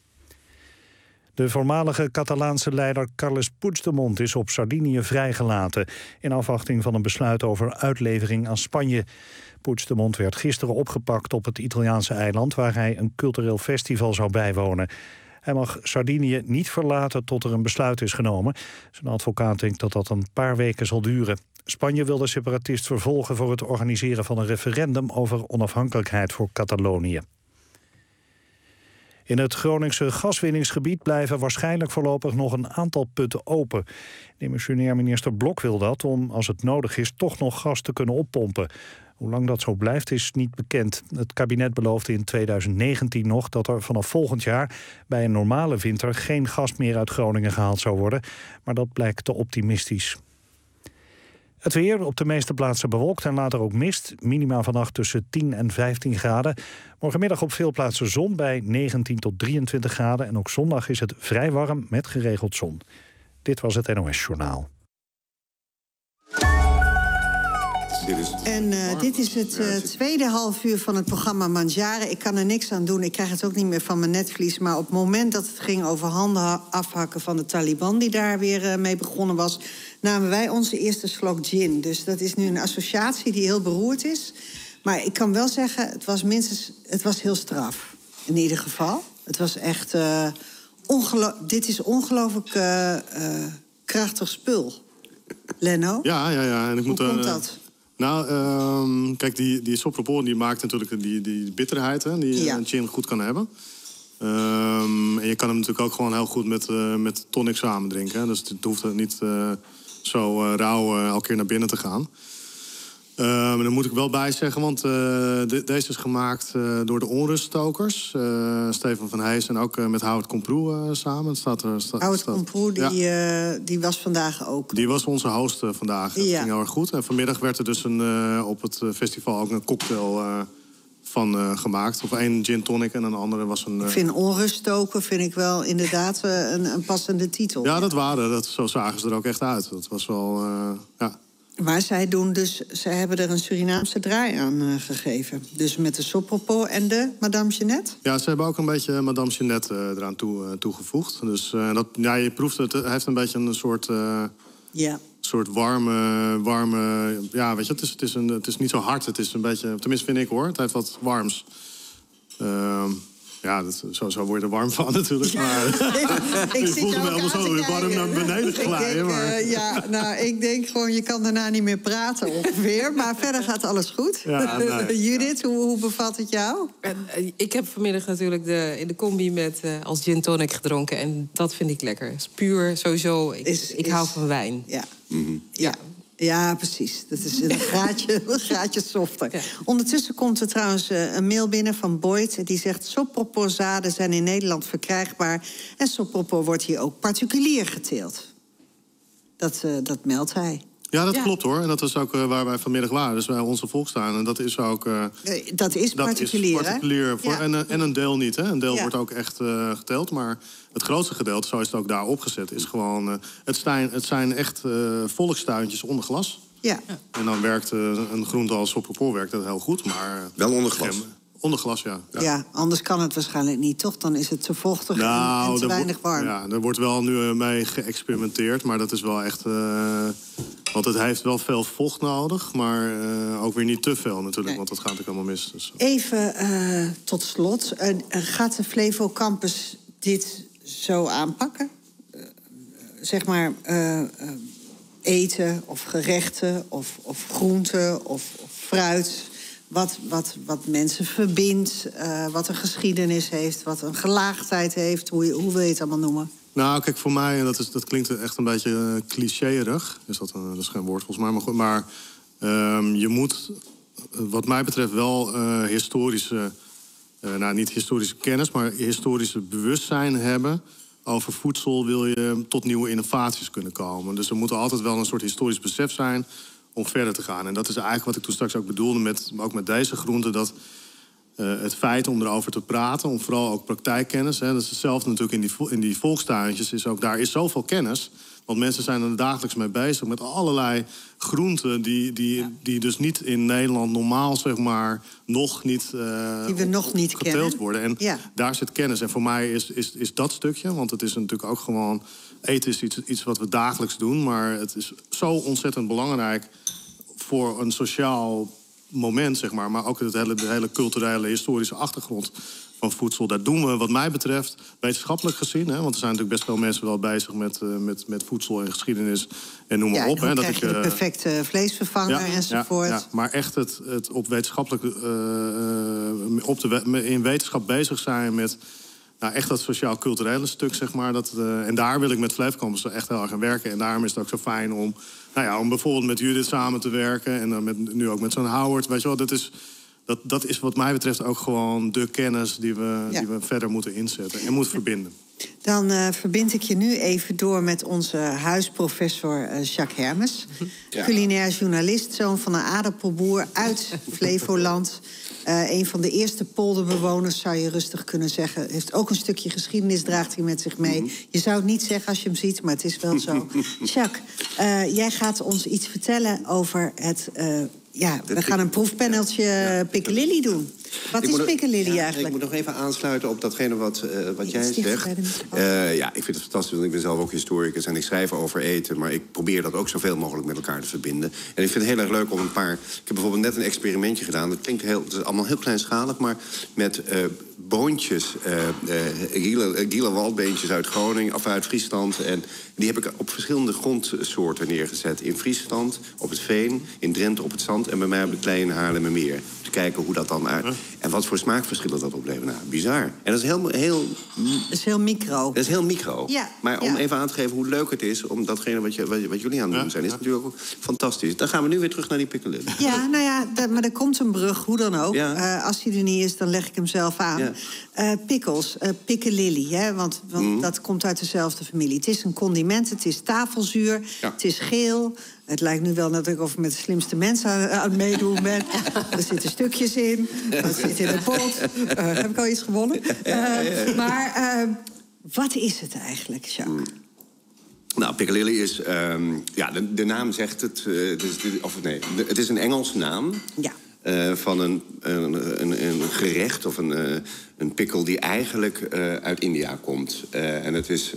De voormalige Catalaanse leider Carles Puigdemont is op Sardinië vrijgelaten, in afwachting van een besluit over uitlevering aan Spanje. Puigdemont werd gisteren opgepakt op het Italiaanse eiland, waar hij een cultureel festival zou bijwonen. Hij mag Sardinië niet verlaten tot er een besluit is genomen. Zijn advocaat denkt dat dat een paar weken zal duren. Spanje wil de separatist vervolgen voor het organiseren van een referendum over onafhankelijkheid voor Catalonië. In het Groningse gaswinningsgebied blijven waarschijnlijk voorlopig nog een aantal putten open. Demissionair minister Blok wil dat om, als het nodig is, toch nog gas te kunnen oppompen. Hoe lang dat zo blijft is niet bekend. Het kabinet beloofde in 2019 nog dat er vanaf volgend jaar bij een normale winter geen gas meer uit Groningen gehaald zou worden. Maar dat blijkt te optimistisch. Het weer, op de meeste plaatsen bewolkt en later ook mist. Minima vannacht tussen 10 en 15 graden. Morgenmiddag op veel plaatsen zon bij 19 tot 23 graden. En ook zondag is het vrij warm met geregeld zon. Dit was het NOS Journaal. En dit is het tweede half uur van het programma Mangiare. Ik kan er niks aan doen. Ik krijg het ook niet meer van mijn netvlies. Maar op het moment dat het ging over handen afhakken van de Taliban, die daar weer mee begonnen was, namen wij onze eerste slok gin. Dus dat is nu een associatie die heel beroerd is. Maar ik kan wel zeggen, het was heel straf. In ieder geval. Het was echt dit is ongelooflijk krachtig spul. Lenno? Ja. En hoe komt dat? Nou, kijk, die sopropo die maakt natuurlijk die bitterheid, hè, die een gin goed kan hebben. En je kan hem natuurlijk ook gewoon heel goed met tonic samen drinken. Hè. Dus het hoeft niet zo rauw elke keer naar binnen te gaan. Daar moet ik wel bij zeggen, want deze is gemaakt door de onruststokers. Steven van Hees en ook met Howard Komproe samen. Howard Komproe, die was vandaag ook. Die was onze host vandaag. Dat ging heel erg goed. En vanmiddag werd er dus op het festival ook een cocktail van gemaakt. Of 1 gin tonic en een andere was een... Ik vind onruststoken wel inderdaad een passende titel. Ja, dat waren. Zo zagen ze er ook echt uit. Dat was wel... Maar zij hebben er een Surinaamse draai aan gegeven. Dus met de sopropo en de Madame Jeannette? Ja, ze hebben ook een beetje Madame Jeannette eraan toegevoegd. Dus je proeft het. Het heeft een beetje een soort... soort warme... Ja, weet je, het is niet zo hard. Het is een beetje... Tenminste, vind ik, hoor. Het heeft wat warms. Ja, zo word je er warm van natuurlijk. Maar ik voelde me helemaal zo warm naar beneden glijden. Ik denk gewoon, je kan daarna niet meer praten ongeveer. Maar verder gaat alles goed. Ja, nee. Judith, hoe bevalt het jou? Ik heb vanmiddag natuurlijk in de combi met als gin tonic gedronken. En dat vind ik lekker. Het is puur, sowieso. Ik hou van wijn. Ja. Ja, precies. Dat is een graadje softer. Ja. Ondertussen komt er trouwens een mail binnen van Boyd. Die zegt, sopropozaden zijn in Nederland verkrijgbaar. En sopropo wordt hier ook particulier geteeld. Dat meldt hij. Ja, dat klopt hoor. En dat is ook waar wij vanmiddag waren. Dus bij onze volkstuin. En dat is ook... dat is particulier, dat is particulier hè? En een deel niet, hè. Een deel wordt ook echt geteld. Maar het grootste gedeelte, zo is het ook daar opgezet... is gewoon... Het zijn echt volkstuintjes onder glas. Ja. En dan werkt een groente als sopropo werkt dat heel goed. Maar wel onder glas. Onder glas, ja, anders kan het waarschijnlijk niet, toch? Dan is het te vochtig en te weinig warm. Ja, er wordt wel nu mee geëxperimenteerd, maar dat is wel echt... want het heeft wel veel vocht nodig, maar ook weer niet te veel natuurlijk... want dat gaat natuurlijk allemaal mis. Dus. Even tot slot, gaat de Flevo Campus dit zo aanpakken? Zeg maar eten of gerechten of groenten of fruit... Wat mensen verbindt, wat een geschiedenis heeft... wat een gelaagdheid heeft, hoe wil je het allemaal noemen? Nou, kijk, voor mij, dat klinkt echt een beetje clichéerig. Dat is geen woord volgens mij, maar goed. Maar je moet, wat mij betreft, wel historische... niet historische kennis, maar historische bewustzijn hebben... over voedsel wil je tot nieuwe innovaties kunnen komen. Dus er moet altijd wel een soort historisch besef zijn... om verder te gaan. En dat is eigenlijk wat ik toen straks ook bedoelde... ook met deze groenten, dat het feit om erover te praten... om vooral ook praktijkkennis... dat is hetzelfde natuurlijk in die volkstuintjes... daar is zoveel kennis... want mensen zijn er dagelijks mee bezig... met allerlei groenten die dus niet in Nederland normaal... zeg maar, nog niet die we nog niet geteeld worden. En ja. Daar zit kennis. En voor mij is dat stukje... want het is natuurlijk ook gewoon... eten is iets wat we dagelijks doen... maar het is zo ontzettend belangrijk... voor een sociaal moment, zeg maar... maar ook de hele culturele, historische achtergrond van voedsel. Daar doen we, wat mij betreft, wetenschappelijk gezien... Hè, want er zijn natuurlijk best veel mensen wel bezig met voedsel en geschiedenis... en noem maar op. En dan krijg je de perfecte vleesvervanger enzovoort. Ja, maar echt het op wetenschappelijk... in wetenschap bezig zijn met... Nou, echt dat sociaal-culturele stuk, zeg maar. En daar wil ik met Flevo Campus echt heel erg aan werken. En daarom is het ook zo fijn om bijvoorbeeld met Judith samen te werken. En dan nu ook met zo'n Howard. Weet je wel, dat is wat mij betreft ook gewoon de kennis die we verder moeten inzetten. En moeten verbinden. Dan verbind ik je nu even door met onze huisprofessor Jacques Hermes. Ja. Culinair journalist, zoon van een aardappelboer uit Flevoland. Een van de eerste polderbewoners, zou je rustig kunnen zeggen. Heeft ook een stukje geschiedenis, draagt hij met zich mee. Je zou het niet zeggen als je hem ziet, maar het is wel zo. Jacques, jij gaat ons iets vertellen over het... we gaan een proefpaneltje Piccalilli doen. Wat is Piccalilli eigenlijk? Ik moet nog even aansluiten op datgene wat jij zegt. Ik vind het fantastisch, want ik ben zelf ook historicus... en ik schrijf over eten, maar ik probeer dat ook zoveel mogelijk met elkaar te verbinden. En ik vind het heel erg leuk om Ik heb bijvoorbeeld net een experimentje gedaan. Het is allemaal heel kleinschalig, maar met boontjes... Gila waldbeentjes uit Groningen, of uit Friesland... en die heb ik op verschillende grondsoorten neergezet. In Friesland, op het veen, in Drenthe op het zand... en bij mij op de klei in Haarlemmermeer. Te kijken hoe dat dan uit... En wat voor smaakverschillen dat oplevert. Nou, bizar. En dat is heel... Dat is heel micro. Dat is heel micro. Ja, maar om even aan te geven hoe leuk het is... om datgene wat jullie aan het doen zijn... is natuurlijk ook fantastisch. Dan gaan we nu weer terug naar die Piccalilli. Ja, maar er komt een brug, hoe dan ook. Ja. Als hij er niet is, dan leg ik hem zelf aan. Ja. Pickles, Piccalilli, hè, want dat komt uit dezelfde familie. Het is een condiment, het is tafelzuur, het is geel... Het lijkt nu wel dat ik met de slimste mensen aan het meedoen ben. Er zitten stukjes in, dat zit in de pot. Heb ik al iets gewonnen? Maar wat is het eigenlijk, Jacques? Nou, Piccalilli is... de naam zegt het. Het is een Engelse naam. Ja. Van een gerecht of een pikkel die eigenlijk uit India komt. En het is...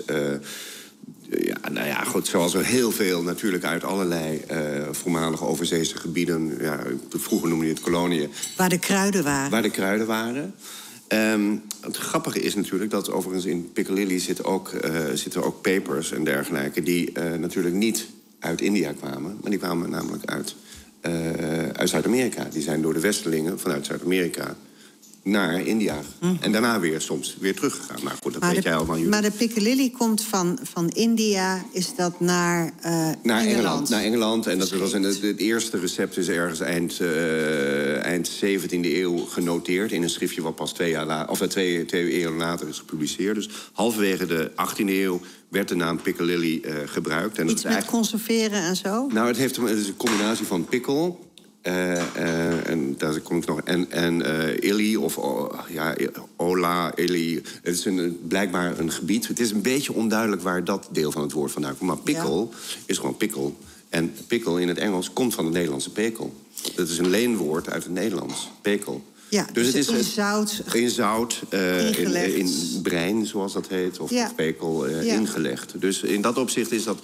goed, zoals er heel veel natuurlijk uit allerlei voormalige overzeese gebieden... vroeger noemde je het koloniën. Waar de kruiden waren. Waar de kruiden waren. Het grappige is natuurlijk dat overigens in Piccalilli zitten ook pepers en dergelijke... die natuurlijk niet uit India kwamen, maar die kwamen namelijk uit Zuid-Amerika. Die zijn door de Westerlingen vanuit Zuid-Amerika naar India. En daarna soms weer teruggegaan. Maar goed, dat weet jij allemaal. Maar de Piccalilli komt van India, is dat naar Engeland? Naar Engeland. En dat was het eerste recept is ergens eind 17e eeuw genoteerd... in een schriftje wat pas 2 eeuwen later is gepubliceerd. Dus halverwege de 18e eeuw werd de naam Piccalilli gebruikt. En iets met conserveren en zo? Nou, het is een combinatie van pickle... en daar kom ik nog. En Illy of Ola, Illy. Het is blijkbaar een gebied. Het is een beetje onduidelijk waar dat deel van het woord vandaan komt. Maar pickle is gewoon pikkel. En pickle in het Engels komt van het Nederlandse pekel. Dat is een leenwoord uit het Nederlands. Pekel. Ja, dus het is in zout, in brein, zoals dat heet, of pekel ingelegd. Dus in dat opzicht is dat...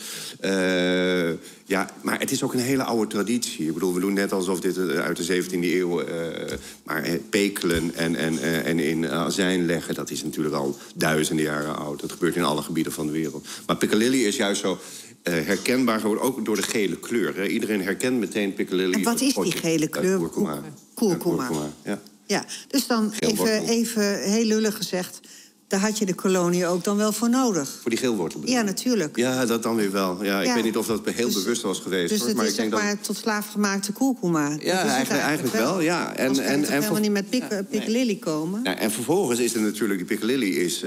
maar het is ook een hele oude traditie. Ik bedoel, we doen net alsof dit uit de 17e eeuw... maar pekelen en in azijn leggen, dat is natuurlijk al duizenden jaren oud. Dat gebeurt in alle gebieden van de wereld. Maar Piccalilli is juist zo... herkenbaar geworden, ook door de gele kleur. Hè. Iedereen herkent meteen Piccalilli. En wat is die gele kleur? Kurkuma. Ja, dus dan even heel lullig gezegd... daar had je de kolonie ook dan wel voor nodig. Voor die geelwortel? Ja, natuurlijk. Ja, dat dan weer wel. Ja, ik weet niet of dat heel bewust was geweest. Dus het is zeg maar tot slaafgemaakte kurkuma. Ja, eigenlijk wel, ja. En helemaal niet met Piccalilli komen. Ja, en vervolgens is er natuurlijk... Die Piccalilli is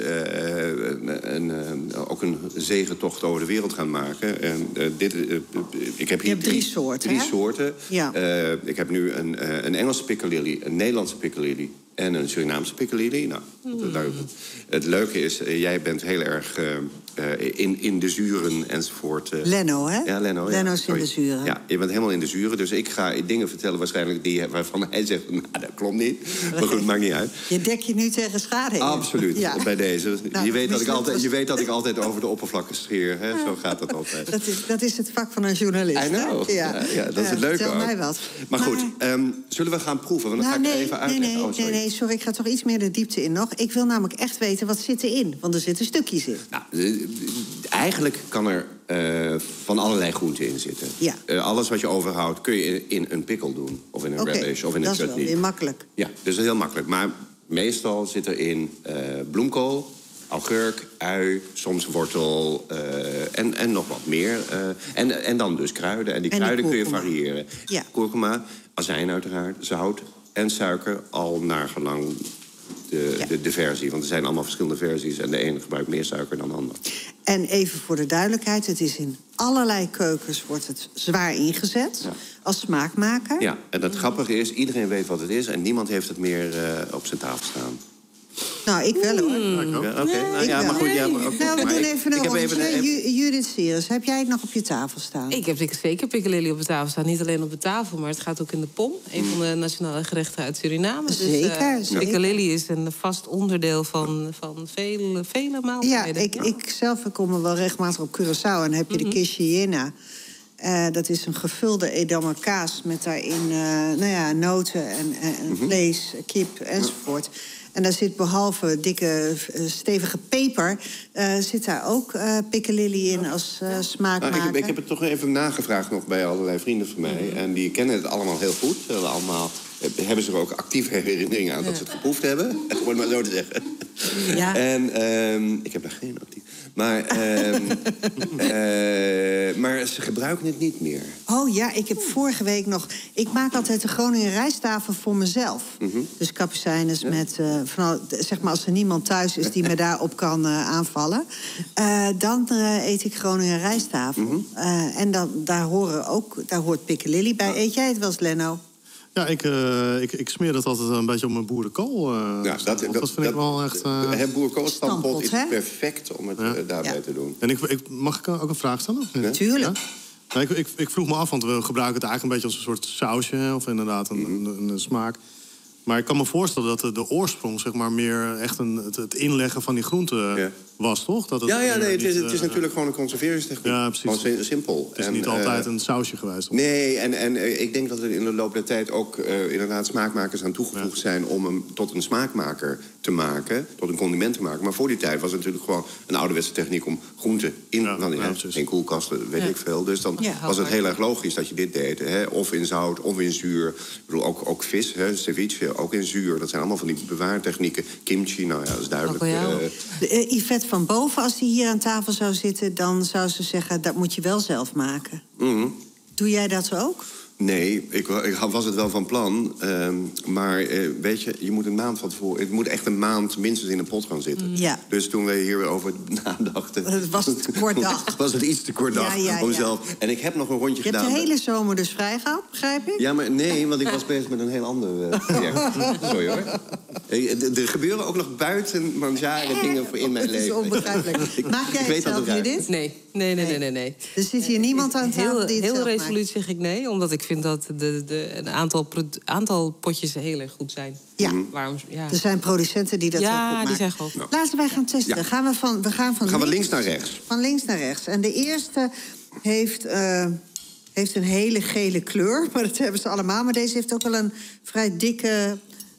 ook een zegentocht over de wereld gaan maken. En, ik heb hier je hebt 3 soorten, Drie soorten. Ja. Ik heb nu een Engelse Piccalilli, een Nederlandse Piccalilli... en een Surinaamse Piccalilli. Nou, het leuke is, jij bent heel erg in de zuren enzovoort. Leno, hè? Ja, Leno. Leno is in de zuren. Ja, je bent helemaal in de zuren. Dus ik ga dingen vertellen waarschijnlijk waarvan hij zegt... nou, dat klopt niet. Maar goed, maakt niet uit. Je dek je nu tegen schade in. Absoluut, bij deze. Nou, je weet dat ik altijd over de oppervlakken scheer. Hè? Zo gaat dat altijd. Dat is het vak van een journalist. I know. Ja, dat is het leuke ook. Mij wat. Maar goed, zullen we gaan proeven? Want dan ga ik er even uitleggen. Nee, sorry, ik ga toch iets meer de diepte in nog. Ik wil namelijk echt weten, wat zit erin? Want er zitten stukjes in. Nou, eigenlijk kan er van allerlei groenten in zitten. Ja. Alles wat je overhoudt kun je in een pickle doen. Of in een relish, of in een chutney. Dat is wel weer makkelijk. Ja, dus dat is heel makkelijk. Maar meestal zit er in bloemkool, augurk, ui, soms wortel en nog wat meer. En dan dus kruiden. En die kruiden kun je variëren. Ja. Kurkuma, azijn uiteraard, zout en suiker, al naar gelang de versie. Want er zijn allemaal verschillende versies en de ene gebruikt meer suiker dan de ander. En even voor de duidelijkheid, het is in allerlei keukens wordt het zwaar ingezet als smaakmaker. Ja, en het grappige is, iedereen weet wat het is en niemand heeft het meer op zijn tafel staan. Nou, ik wel hoor. Ja, oké. Maar goed. We doen even een rondje. Judith Seres, heb jij het nog op je tafel staan? Ik heb zeker Piccalilli op de tafel staan. Niet alleen op de tafel, maar het gaat ook in de pom. Een van de nationale gerechten uit Suriname. Zeker. Dus, Piccalilli is een vast onderdeel van vele maaltijden. Ja, ik zelf kom er wel regelmatig op Curaçao. En dan heb je de quichena. Dat is een gevulde Edammer kaas met daarin noten en vlees, kip enzovoort. En daar zit behalve dikke, stevige peper... zit daar ook Piccalilli in als smaakmaker. Ik heb het toch even nagevraagd nog bij allerlei vrienden van mij. En die kennen het allemaal heel goed. Hebben ze er ook actieve herinneringen aan dat ze het geproefd hebben. Om het maar zo te zeggen. Ja. En ik heb daar geen actief. Maar ze gebruiken het niet meer. Oh ja, ik heb vorige week nog... Ik maak altijd de Groninger rijsttafel voor mezelf. Dus kapucijnes met... zeg maar als er niemand thuis is die me daarop kan aanvallen. Dan eet ik Groninger rijsttafel. En daar hoort Piccalilli bij. Eet jij het wel eens, Leno? Ja, ik smeer dat altijd een beetje op mijn boerenkool. Dat vind ik wel echt... Het boerenkoolstampot is perfect om het daarbij te doen. En mag ik ook een vraag stellen? Natuurlijk. Ja? Ik vroeg me af, want we gebruiken het eigenlijk een beetje als een soort sausje... of inderdaad een smaak. Maar ik kan me voorstellen dat de oorsprong, zeg maar, meer echt het inleggen van die groenten was, toch? Dat het is natuurlijk gewoon een conserveringstechniek. Ja, precies. Gewoon simpel. Het is niet altijd een sausje geweest. Toch? Nee, en ik denk dat er in de loop der tijd ook inderdaad smaakmakers aan toegevoegd zijn om hem tot een smaakmaker te maken, tot een condiment te maken. Maar voor die tijd was het natuurlijk gewoon een ouderwetse techniek om groenten in koelkasten, weet ik veel. Dus dan was het heel erg logisch dat je dit deed. Hè? Of in zout, of in zuur. Ik bedoel, ook vis, hè? Ceviche, ook in zuur. Dat zijn allemaal van die bewaartechnieken. Kimchi, nou ja, dat is duidelijk. Yvette van Boven, als die hier aan tafel zou zitten, dan zou ze zeggen, dat moet je wel zelf maken. Doe jij dat ook? Nee, ik was het wel van plan. Maar weet je moet een maand van tevoren... Het moet echt een maand minstens in een pot gaan zitten. Ja. Dus toen we hierover nadachten... Het was het te kort dag. Was het iets te kort dag om zelf... En ik heb nog een rondje gedaan. Je hebt de hele zomer dus vrij gehad, begrijp ik? Ja, maar nee, want ik was bezig met een heel ander project. Sorry hoor. Er gebeuren ook nog buiten Mandjaren dingen voor in mijn leven. Dat is onbegrijpelijk. Maak jij het zelf, Judith? Nee. Er zit hier niemand aan tafel die het heel zelf resoluut zeg ik nee, omdat ik vind dat een aantal potjes heel erg goed zijn. Ja. Er zijn producenten die dat heel goed maken. Die zijn goed. Laten wij gaan testen. Ja. Gaan we links naar rechts. Van links naar rechts. En de eerste heeft een hele gele kleur, maar dat hebben ze allemaal. Maar deze heeft ook wel een vrij dikke...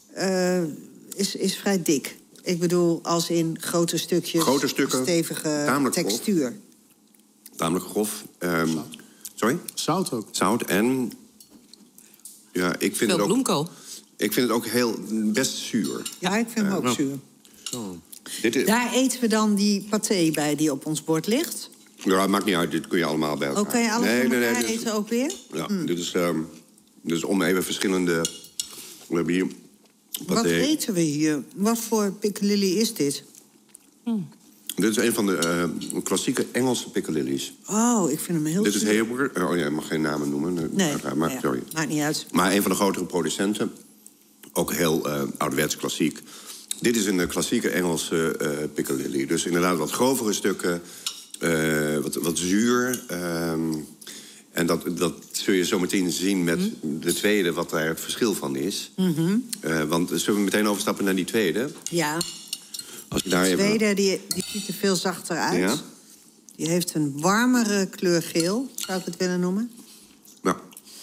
is vrij dik. Ik bedoel, als in grote stukjes. Grote stukken. Stevige textuur. Tamelijk grof. Sorry? Zout ook. Zout en... Ja, ik vind veel bloemkool. Ik vind het ook best zuur. Ja, ik vind hem ook zuur. Zo. Daar eten we dan die paté bij die op ons bord ligt. Ja, het maakt niet uit. Dit kun je allemaal bij elkaar. Kan je alles bij elkaar eten ook weer? Ja, dit is om even verschillende... We hebben hier paté. Wat eten we hier? Wat voor piccalilli is dit? Dit is een van de klassieke Engelse piccalilli's. Oh, ik vind hem heel Dit is Hayward. Oh ja, ik mag geen namen noemen. Nee, maar, sorry. Maakt niet uit. Maar een van de grotere producenten. Ook heel ouderwets klassiek. Dit is een klassieke Engelse piccalilli. Dus inderdaad wat grovere stukken. Wat zuur. En dat zul je zo meteen zien met de tweede, wat daar het verschil van is. Want zullen we meteen overstappen naar die tweede? Ja. Als je daar de tweede, die ziet er veel zachter uit. Ja. Die heeft een warmere kleur geel, zou ik het willen noemen. Nou.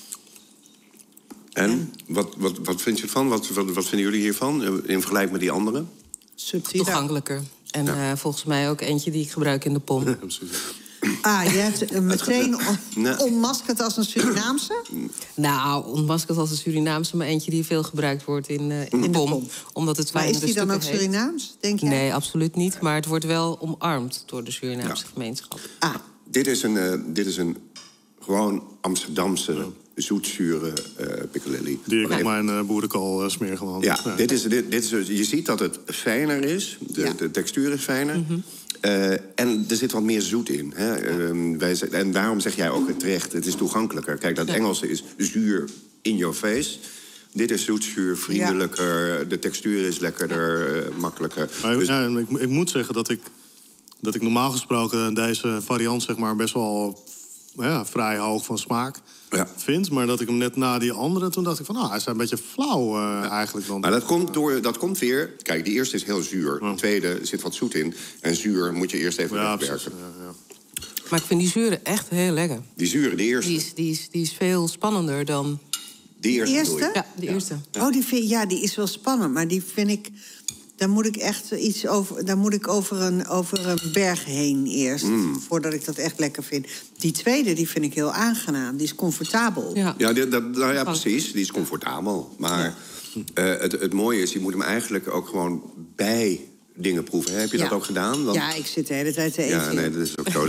En wat vind je ervan? Wat vinden jullie hiervan in vergelijking met die andere? Subtieler. Toegankelijker. En volgens mij ook eentje die ik gebruik in de pom. Je hebt meteen onmaskerd als een Surinaamse? Nou, onmaskerd als een Surinaamse, maar eentje die veel gebruikt wordt in de pom. Omdat het maar is die dan ook Surinaams, denk jij? Nee, absoluut niet. Maar het wordt wel omarmd door de Surinaamse gemeenschap. Dit is een gewoon Amsterdamse zoetzure piccalilli. Die ik op mijn boerenkool smeer gewoon. Ja, dit is, je ziet dat het fijner is. De textuur is fijner. En er zit wat meer zoet in. Hè? En daarom zeg jij ook terecht, het is toegankelijker. Kijk, dat Engelse is zuur in your face. Dit is zoetzuur, vriendelijker. De textuur is lekkerder, makkelijker. Maar, ik moet zeggen dat ik normaal gesproken deze variant zeg maar best wel vrij hoog van smaak vind. Maar dat ik hem net na die andere, toen dacht ik van... hij is een beetje flauw eigenlijk. Want... Maar dat komt weer... Kijk, die eerste is heel zuur. De tweede zit wat zoet in. En zuur moet je eerst even wegwerken. Maar ik vind die zure echt heel lekker. Die zure, de eerste. Die is veel spannender dan... Die eerste? Ja, die eerste. Oh, die is wel spannend, maar die vind ik... Daar moet ik echt iets over. Daar moet ik over een berg heen eerst. Voordat ik dat echt lekker vind. Die tweede, die vind ik heel aangenaam. Die is comfortabel. Ja, precies. Die is comfortabel. Maar het mooie is, je moet hem eigenlijk ook gewoon bij dingen proeven. Heb je dat ook gedaan? Want... Ja, ik zit de hele tijd te eten. Ja, nee, dat is ook zo.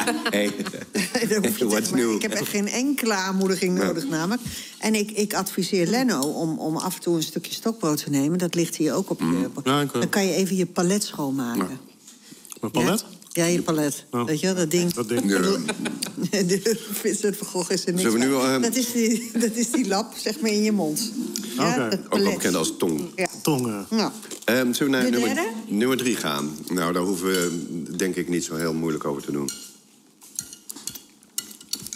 Ik heb echt geen enkele aanmoediging nodig namelijk. En ik adviseer Lenno om af en toe een stukje stokbrood te nemen. Dat ligt hier ook op je... Dan kan je even je palet schoonmaken. Mijn palet? Ja, je palet. Weet je wel, dat ding. Vincent van Gogh is er niks aan. Dat is die lap, zeg maar, in je mond. Ja, ook wel bekend als tong. Ja. Tong, zullen we naar nummer 3 gaan? Nou, daar hoeven we denk ik niet zo heel moeilijk over te doen.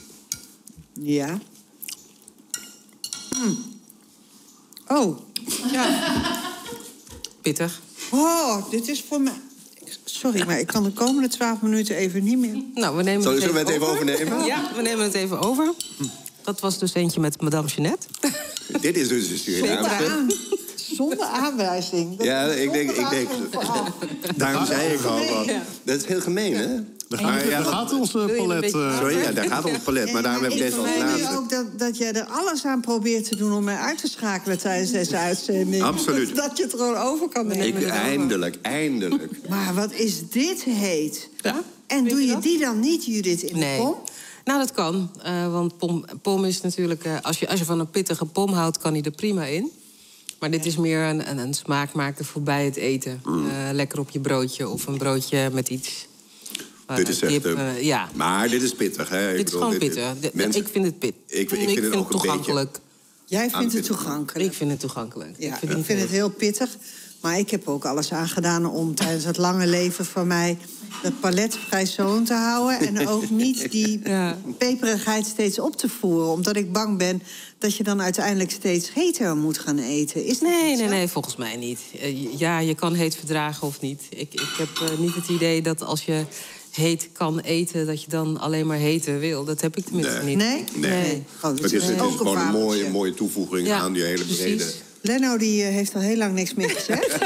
Ja. Oh. Pittig. Oh, dit is voor mij... Sorry, maar ik kan de komende 12 minuten even niet meer... Nou, we nemen Zullen we het even overnemen? Ja, we nemen het even over. Dat was dus eentje met Madame Jeannette. Dit is dus een Surinaamse. Zonder aanwijzing. Ja, ik denk... Daarom zei ik al wat. Dat is heel gemeen, hè? Daar gaat ons palet. Sorry, ja, daar gaat ons palet. Maar daarom heb ik deze als laatste. Ik laatste. ook dat jij er alles aan probeert te doen om mij uit te schakelen tijdens deze uitzending. Absoluut. Dat je het gewoon over kan nemen. Eindelijk. Maar wat is dit heet? Ja? En doe je die dan niet, Judith, in de pom? Nou, dat kan. Want pom is natuurlijk... Als je van een pittige pom houdt, kan hij er prima in. Maar dit is meer een smaakmaker voorbij het eten. Lekker op je broodje of een broodje met iets... Dit is echt... ja. Maar dit is pittig, hè? Dit is gewoon pittig. Ik vind het pittig. Ik vind het ook toegankelijk. Jij vindt het toegankelijk? Ik vind het toegankelijk. Ja, ik vind het heel pittig. Maar ik heb er ook alles aan gedaan om tijdens het lange leven van mij... dat palet vrij zoon te houden. En ook niet die peperigheid steeds op te voeren. Omdat ik bang ben dat je dan uiteindelijk steeds heter moet gaan eten. Is dat Nee, volgens mij niet. Ja, je kan heet verdragen of niet. Ik heb niet het idee dat als je heet kan eten... dat je dan alleen maar heten wil. Dat heb ik tenminste niet. Nee? Oh, het is gewoon een mooie toevoeging aan die hele brede... Leno die heeft al heel lang niks meer gezegd.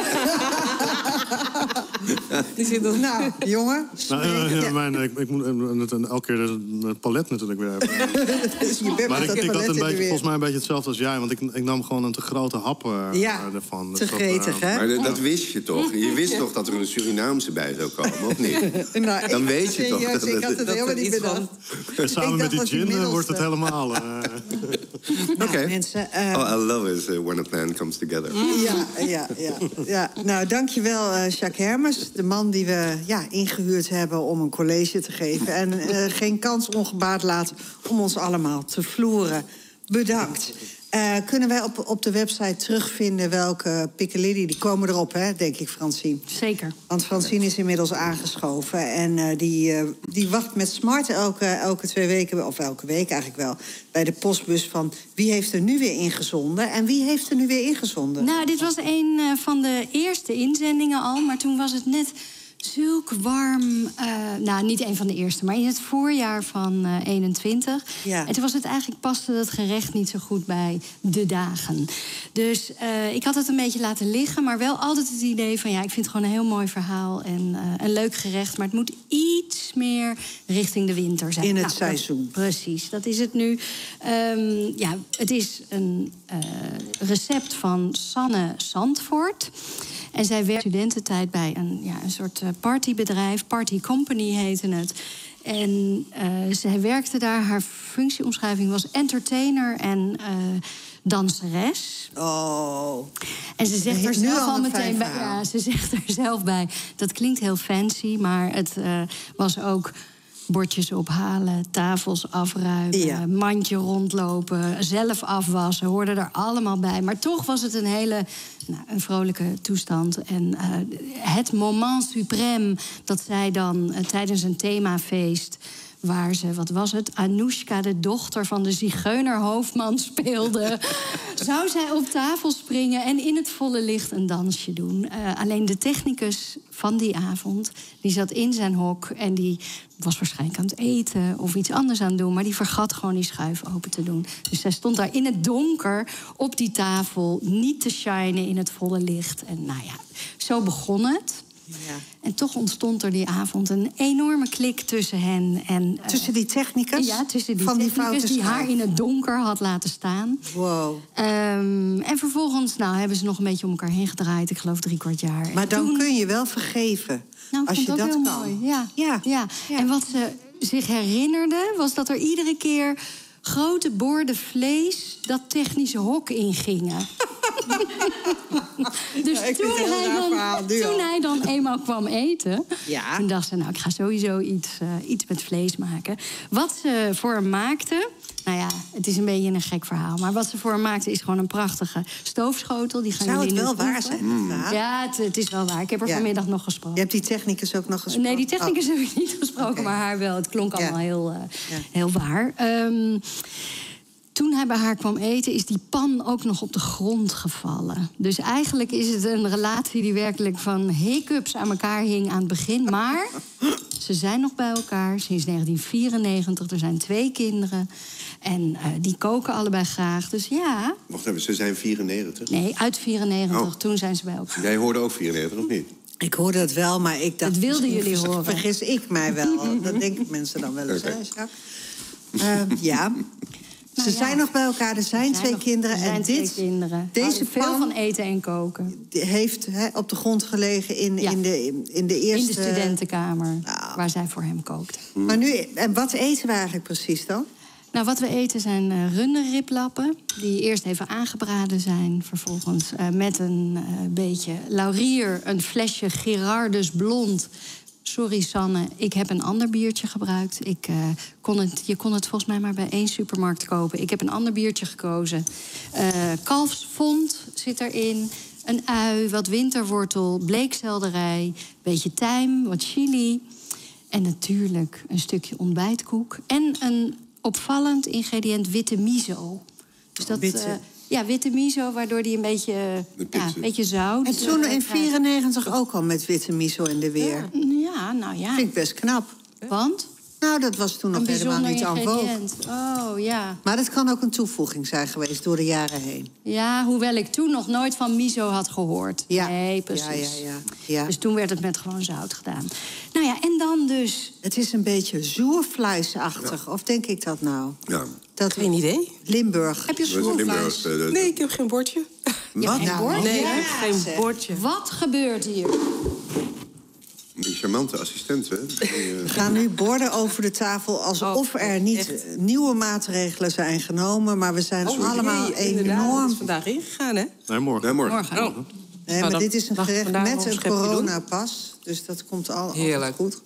Die zit er... Nou, jongen. Ik moet elke keer het palet natuurlijk weer hebben. Maar ik had volgens mij een beetje hetzelfde als jij. Want ik nam gewoon een te grote hap ervan. Te gretig, hè? Maar dat wist je toch? Je wist toch dat er een Surinaamse bij zou komen, of niet? Nou, dan weet je toch. Ik had het helemaal niet bedacht. Samen met die gin wordt het helemaal... Oké. Mensen... I love it when a plan comes together. Ja. Nou, dankjewel, Jacques Hermes. De man die we ingehuurd hebben om een college te geven. En geen kans ongebaard laten om ons allemaal te vloeren. Bedankt. Kunnen wij op de website terugvinden welke Piccalilli... die komen erop, hè, denk ik, Francine. Zeker. Want Francine is inmiddels aangeschoven. En die wacht met smart elke 2 weken... of elke week eigenlijk wel, bij de postbus van... wie heeft er nu weer ingezonden en wie heeft er nu weer ingezonden? Nou, dit was een van de eerste inzendingen al... maar toen was het net... zulk warm, niet een van de eerste, maar in het voorjaar van 21. Ja. En toen was het eigenlijk, paste dat gerecht niet zo goed bij de dagen. Dus ik had het een beetje laten liggen, maar wel altijd het idee van... ik vind het gewoon een heel mooi verhaal en een leuk gerecht... maar het moet iets meer richting de winter zijn. In het seizoen. Precies, dat is het nu. Het is een recept van Sanne Zandvoort... En zij werkte studententijd bij een soort partybedrijf. Party Company heette het. En zij werkte daar. Haar functieomschrijving was entertainer en danseres. Oh. En ze zegt er zelf al meteen bij. Ja, ze zegt er zelf bij. Dat klinkt heel fancy, maar het was ook... bordjes ophalen, tafels afruimen, mandje rondlopen... zelf afwassen, hoorde er allemaal bij. Maar toch was het een hele een vrolijke toestand. En het moment suprême dat zij dan tijdens een themafeest... waar ze, wat was het, Anoushka, de dochter van de zigeunerhoofdman, speelde... zou zij op tafel springen en in het volle licht een dansje doen. Alleen de technicus van die avond, die zat in zijn hok... en die was waarschijnlijk aan het eten of iets anders aan het doen... maar die vergat gewoon die schuif open te doen. Dus zij stond daar in het donker op die tafel... niet te shinen in het volle licht. En zo begon het... Ja. En toch ontstond er die avond een enorme klik tussen hen. En, tussen die technicus? Ja, tussen die technicus die haar in het donker had laten staan. Wow. En vervolgens hebben ze nog een beetje om elkaar heen gedraaid. Ik geloof 3/4 jaar. Maar dan kun je wel vergeven. Als je dat kan. Mooi. Ja. En wat ze zich herinnerde was dat er iedere keer... grote borden vlees dat technische hok ingingen. Dus toen hij dan eenmaal kwam eten... toen dacht ze, ik ga sowieso iets met vlees maken. Wat ze voor hem maakte... het is een beetje een gek verhaal. Maar wat ze voor hem maakte is gewoon een prachtige stoofschotel. Die gaan Zou het wel waar zijn? Ja, het is wel waar. Ik heb er vanmiddag nog gesproken. Je hebt die technicus ook nog gesproken? Nee, die technicus heb ik niet gesproken, maar haar wel. Het klonk allemaal heel waar. toen hij bij haar kwam eten, is die pan ook nog op de grond gevallen. Dus eigenlijk is het een relatie die werkelijk van hiccups aan elkaar hing aan het begin. Maar ze zijn nog bij elkaar sinds 1994. Er zijn 2 kinderen. En die koken allebei graag. Dus ja. Wacht even, ze zijn 94? Nee, uit 94. Toen zijn ze bij elkaar. Jij hoorde ook 94, of niet? Ik hoorde het wel, maar ik dacht... Dat wilden jullie horen. Vergis ik mij wel. Dat denken mensen dan wel eens, hè, Jacques? Ja. Ze zijn nog bij elkaar, er zijn 2 kinderen. Er zijn en 2 kinderen. Deze veel pan van eten en koken. Heeft op de grond gelegen in de eerste... In de studentenkamer, waar zij voor hem kookte. Maar nu, en wat eten we eigenlijk precies dan? Nou, wat we eten zijn runderriplappen, die eerst even aangebraden zijn. Vervolgens met een beetje laurier, een flesje Gerardus Blond. Sorry, Sanne, ik heb een ander biertje gebruikt. Je kon het volgens mij maar bij 1 supermarkt kopen. Ik heb een ander biertje gekozen. Kalfsfond zit erin, een ui, wat winterwortel, bleekselderij, beetje tijm, wat chili. En natuurlijk een stukje ontbijtkoek. En een opvallend ingrediënt, witte miso. Dus dat, witte miso, waardoor die een beetje zout... En toen in 94 ook al met witte miso in de weer. Ja, nou ja. Vind ik best knap. Want? Nou, dat was toen nog helemaal niet aan vogue. Oh, ja. Maar dat kan ook een toevoeging zijn geweest door de jaren heen. Ja, hoewel ik toen nog nooit van miso had gehoord. Ja. Nee, precies. Ja. Dus toen werd het met gewoon zout gedaan. Nou ja, en dan dus... Het is een beetje zoervleisachtig, of denk ik dat nou? Ja. Geen idee. Limburg. Heb je zoervlees? Nee, ik heb geen bordje. Je hebt geen bordje? Nee, ik heb geen bordje. Wat gebeurt hier? Die charmante assistenten. We gaan nu borden over de tafel alsof er niet nieuwe maatregelen zijn genomen. Maar we zijn allemaal enorm... Het is vandaag ingegaan, hè? Nee, morgen. Nee, maar dit is een gerecht met een coronapas. Dus dat komt altijd goed.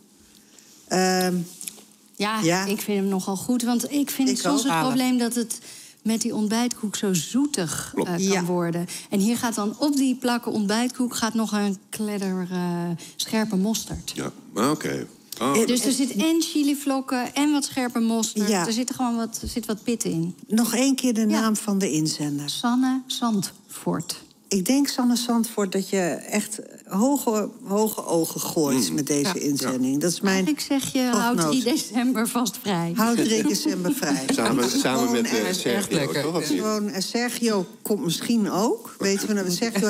Ja, ik vind hem nogal goed. Want ik vind soms het probleem dat het met die ontbijtkoek zo zoetig kan worden. En hier gaat dan op die plakken ontbijtkoek gaat nog een kledder scherpe mosterd. Ja, oké. Dus er zit en chilivlokken en wat scherpe mosterd. Ja. Er zit wat pit in. Nog 1 keer de naam van de inzender. Sanne Zandvoort. Ik denk, Sanne Zandvoort, dat je echt hoge ogen gooit met deze inzending. Ja. Dat is mijn ik zeg je, houd 3 december vast vrij. Houd 3 december vrij. Samen met Sergio, toch? Gewoon, Sergio komt misschien ook. Weten we, Sergio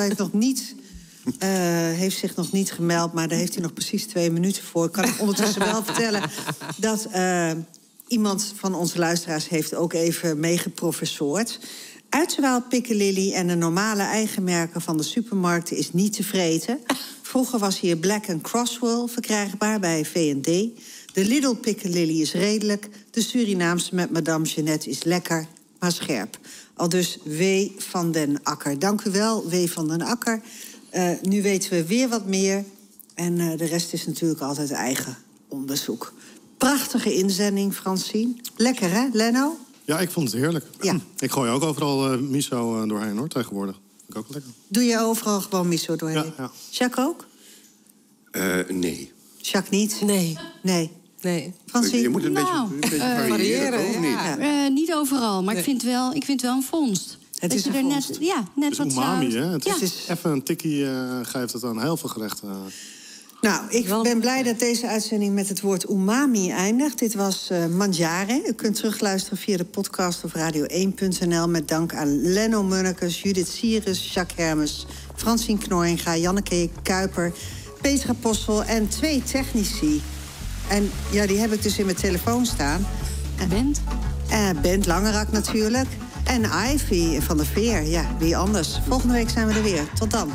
heeft zich nog niet gemeld, maar daar heeft hij nog precies 2 minuten voor. Ik kan ik ondertussen wel vertellen dat iemand van onze luisteraars heeft ook even meegeprofessoord. Uitzwaal Piccalilli en de normale eigenmerken van de supermarkten is niet te vreten. Vroeger was hier Black & Crosswell verkrijgbaar bij V&D. De Lidl Piccalilli is redelijk. De Surinaamse met Madame Jeannette is lekker, maar scherp. Aldus W. van den Akker. Dank u wel, W. van den Akker. Nu weten we weer wat meer. En de rest is natuurlijk altijd eigen onderzoek. Prachtige inzending, Francine. Lekker, hè, Lenno? Ja, ik vond het heerlijk. Ja. Ik gooi ook overal miso doorheen, hoor, tegenwoordig. Vind ik ook lekker. Doe je overal gewoon miso doorheen? Ja. Jacques ook? Nee. Jacques niet? Nee. Francine? Je moet een beetje variëren, of niet? Niet overal, maar ik vind het wel een vondst. Het is je er net het wat is umami, zout. hè? Het is even een tikkie geeft het aan heel veel gerechten. Nou, ik ben blij dat deze uitzending met het woord umami eindigt. Dit was Mangiare. U kunt terugluisteren via de podcast of radio1.nl... met dank aan Lenno Munnekes, Judith Sieris, Jacques Hermes... Francine Knoringa, Janneke Kuiper, Petra Possel en 2 technici. En ja, die heb ik dus in mijn telefoon staan. Bent? Bent Langerak natuurlijk. En Ivy van der Veer. Ja, wie anders. Volgende week zijn we er weer. Tot dan.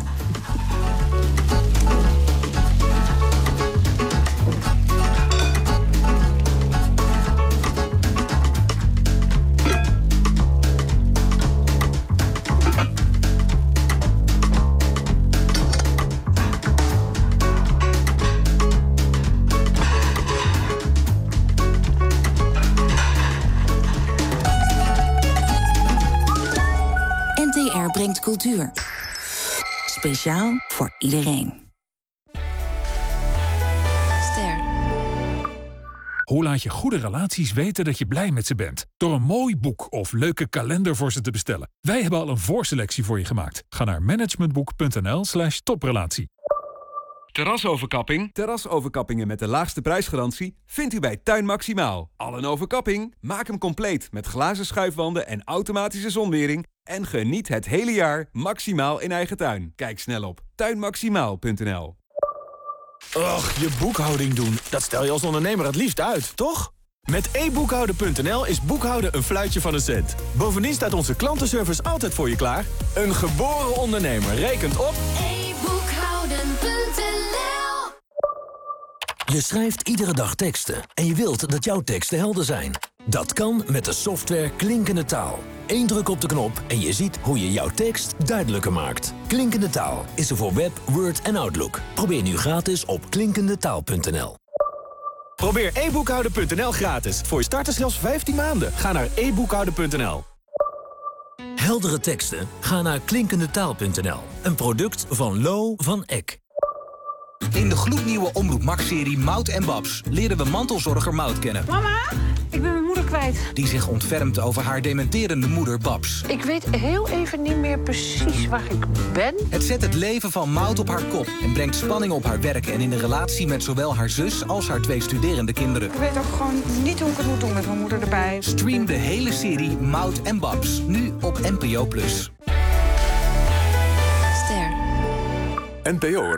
NTR brengt cultuur. Speciaal voor iedereen. Ster. Hoe laat je goede relaties weten dat je blij met ze bent? Door een mooi boek of leuke kalender voor ze te bestellen. Wij hebben al een voorselectie voor je gemaakt. Ga naar managementboek.nl/toprelatie. Terrasoverkapping? Terrasoverkappingen met de laagste prijsgarantie vindt u bij Tuin Maximaal. Al een overkapping? Maak hem compleet met glazen schuifwanden en automatische zonwering. En geniet het hele jaar maximaal in eigen tuin. Kijk snel op tuinmaximaal.nl. Och, je boekhouding doen. Dat stel je als ondernemer het liefst uit, toch? Met eboekhouden.nl is boekhouden een fluitje van een cent. Bovendien staat onze klantenservice altijd voor je klaar. Een geboren ondernemer rekent op... eboekhouden.nl. Je schrijft iedere dag teksten en je wilt dat jouw teksten helder zijn. Dat kan met de software Klinkende Taal. Eén druk op de knop en je ziet hoe je jouw tekst duidelijker maakt. Klinkende Taal is er voor Web, Word en Outlook. Probeer nu gratis op klinkendetaal.nl. Probeer eboekhouden.nl gratis. Voor je starters zelfs 15 maanden. Ga naar eboekhouden.nl. Heldere teksten? Ga naar klinkendetaal.nl. Een product van Lo van Eck. In de gloednieuwe Omroep Max-serie Mout en Babs leren we mantelzorger Mout kennen. Mama, ik ben mijn moeder kwijt. Die zich ontfermt over haar dementerende moeder Babs. Ik weet heel even niet meer precies waar ik ben. Het zet het leven van Mout op haar kop en brengt spanning op haar werk en in de relatie met zowel haar zus als haar 2 studerende kinderen. Ik weet ook gewoon niet hoe ik het moet doen met mijn moeder erbij. Stream de hele serie Mout en Babs, nu op NPO+. NPO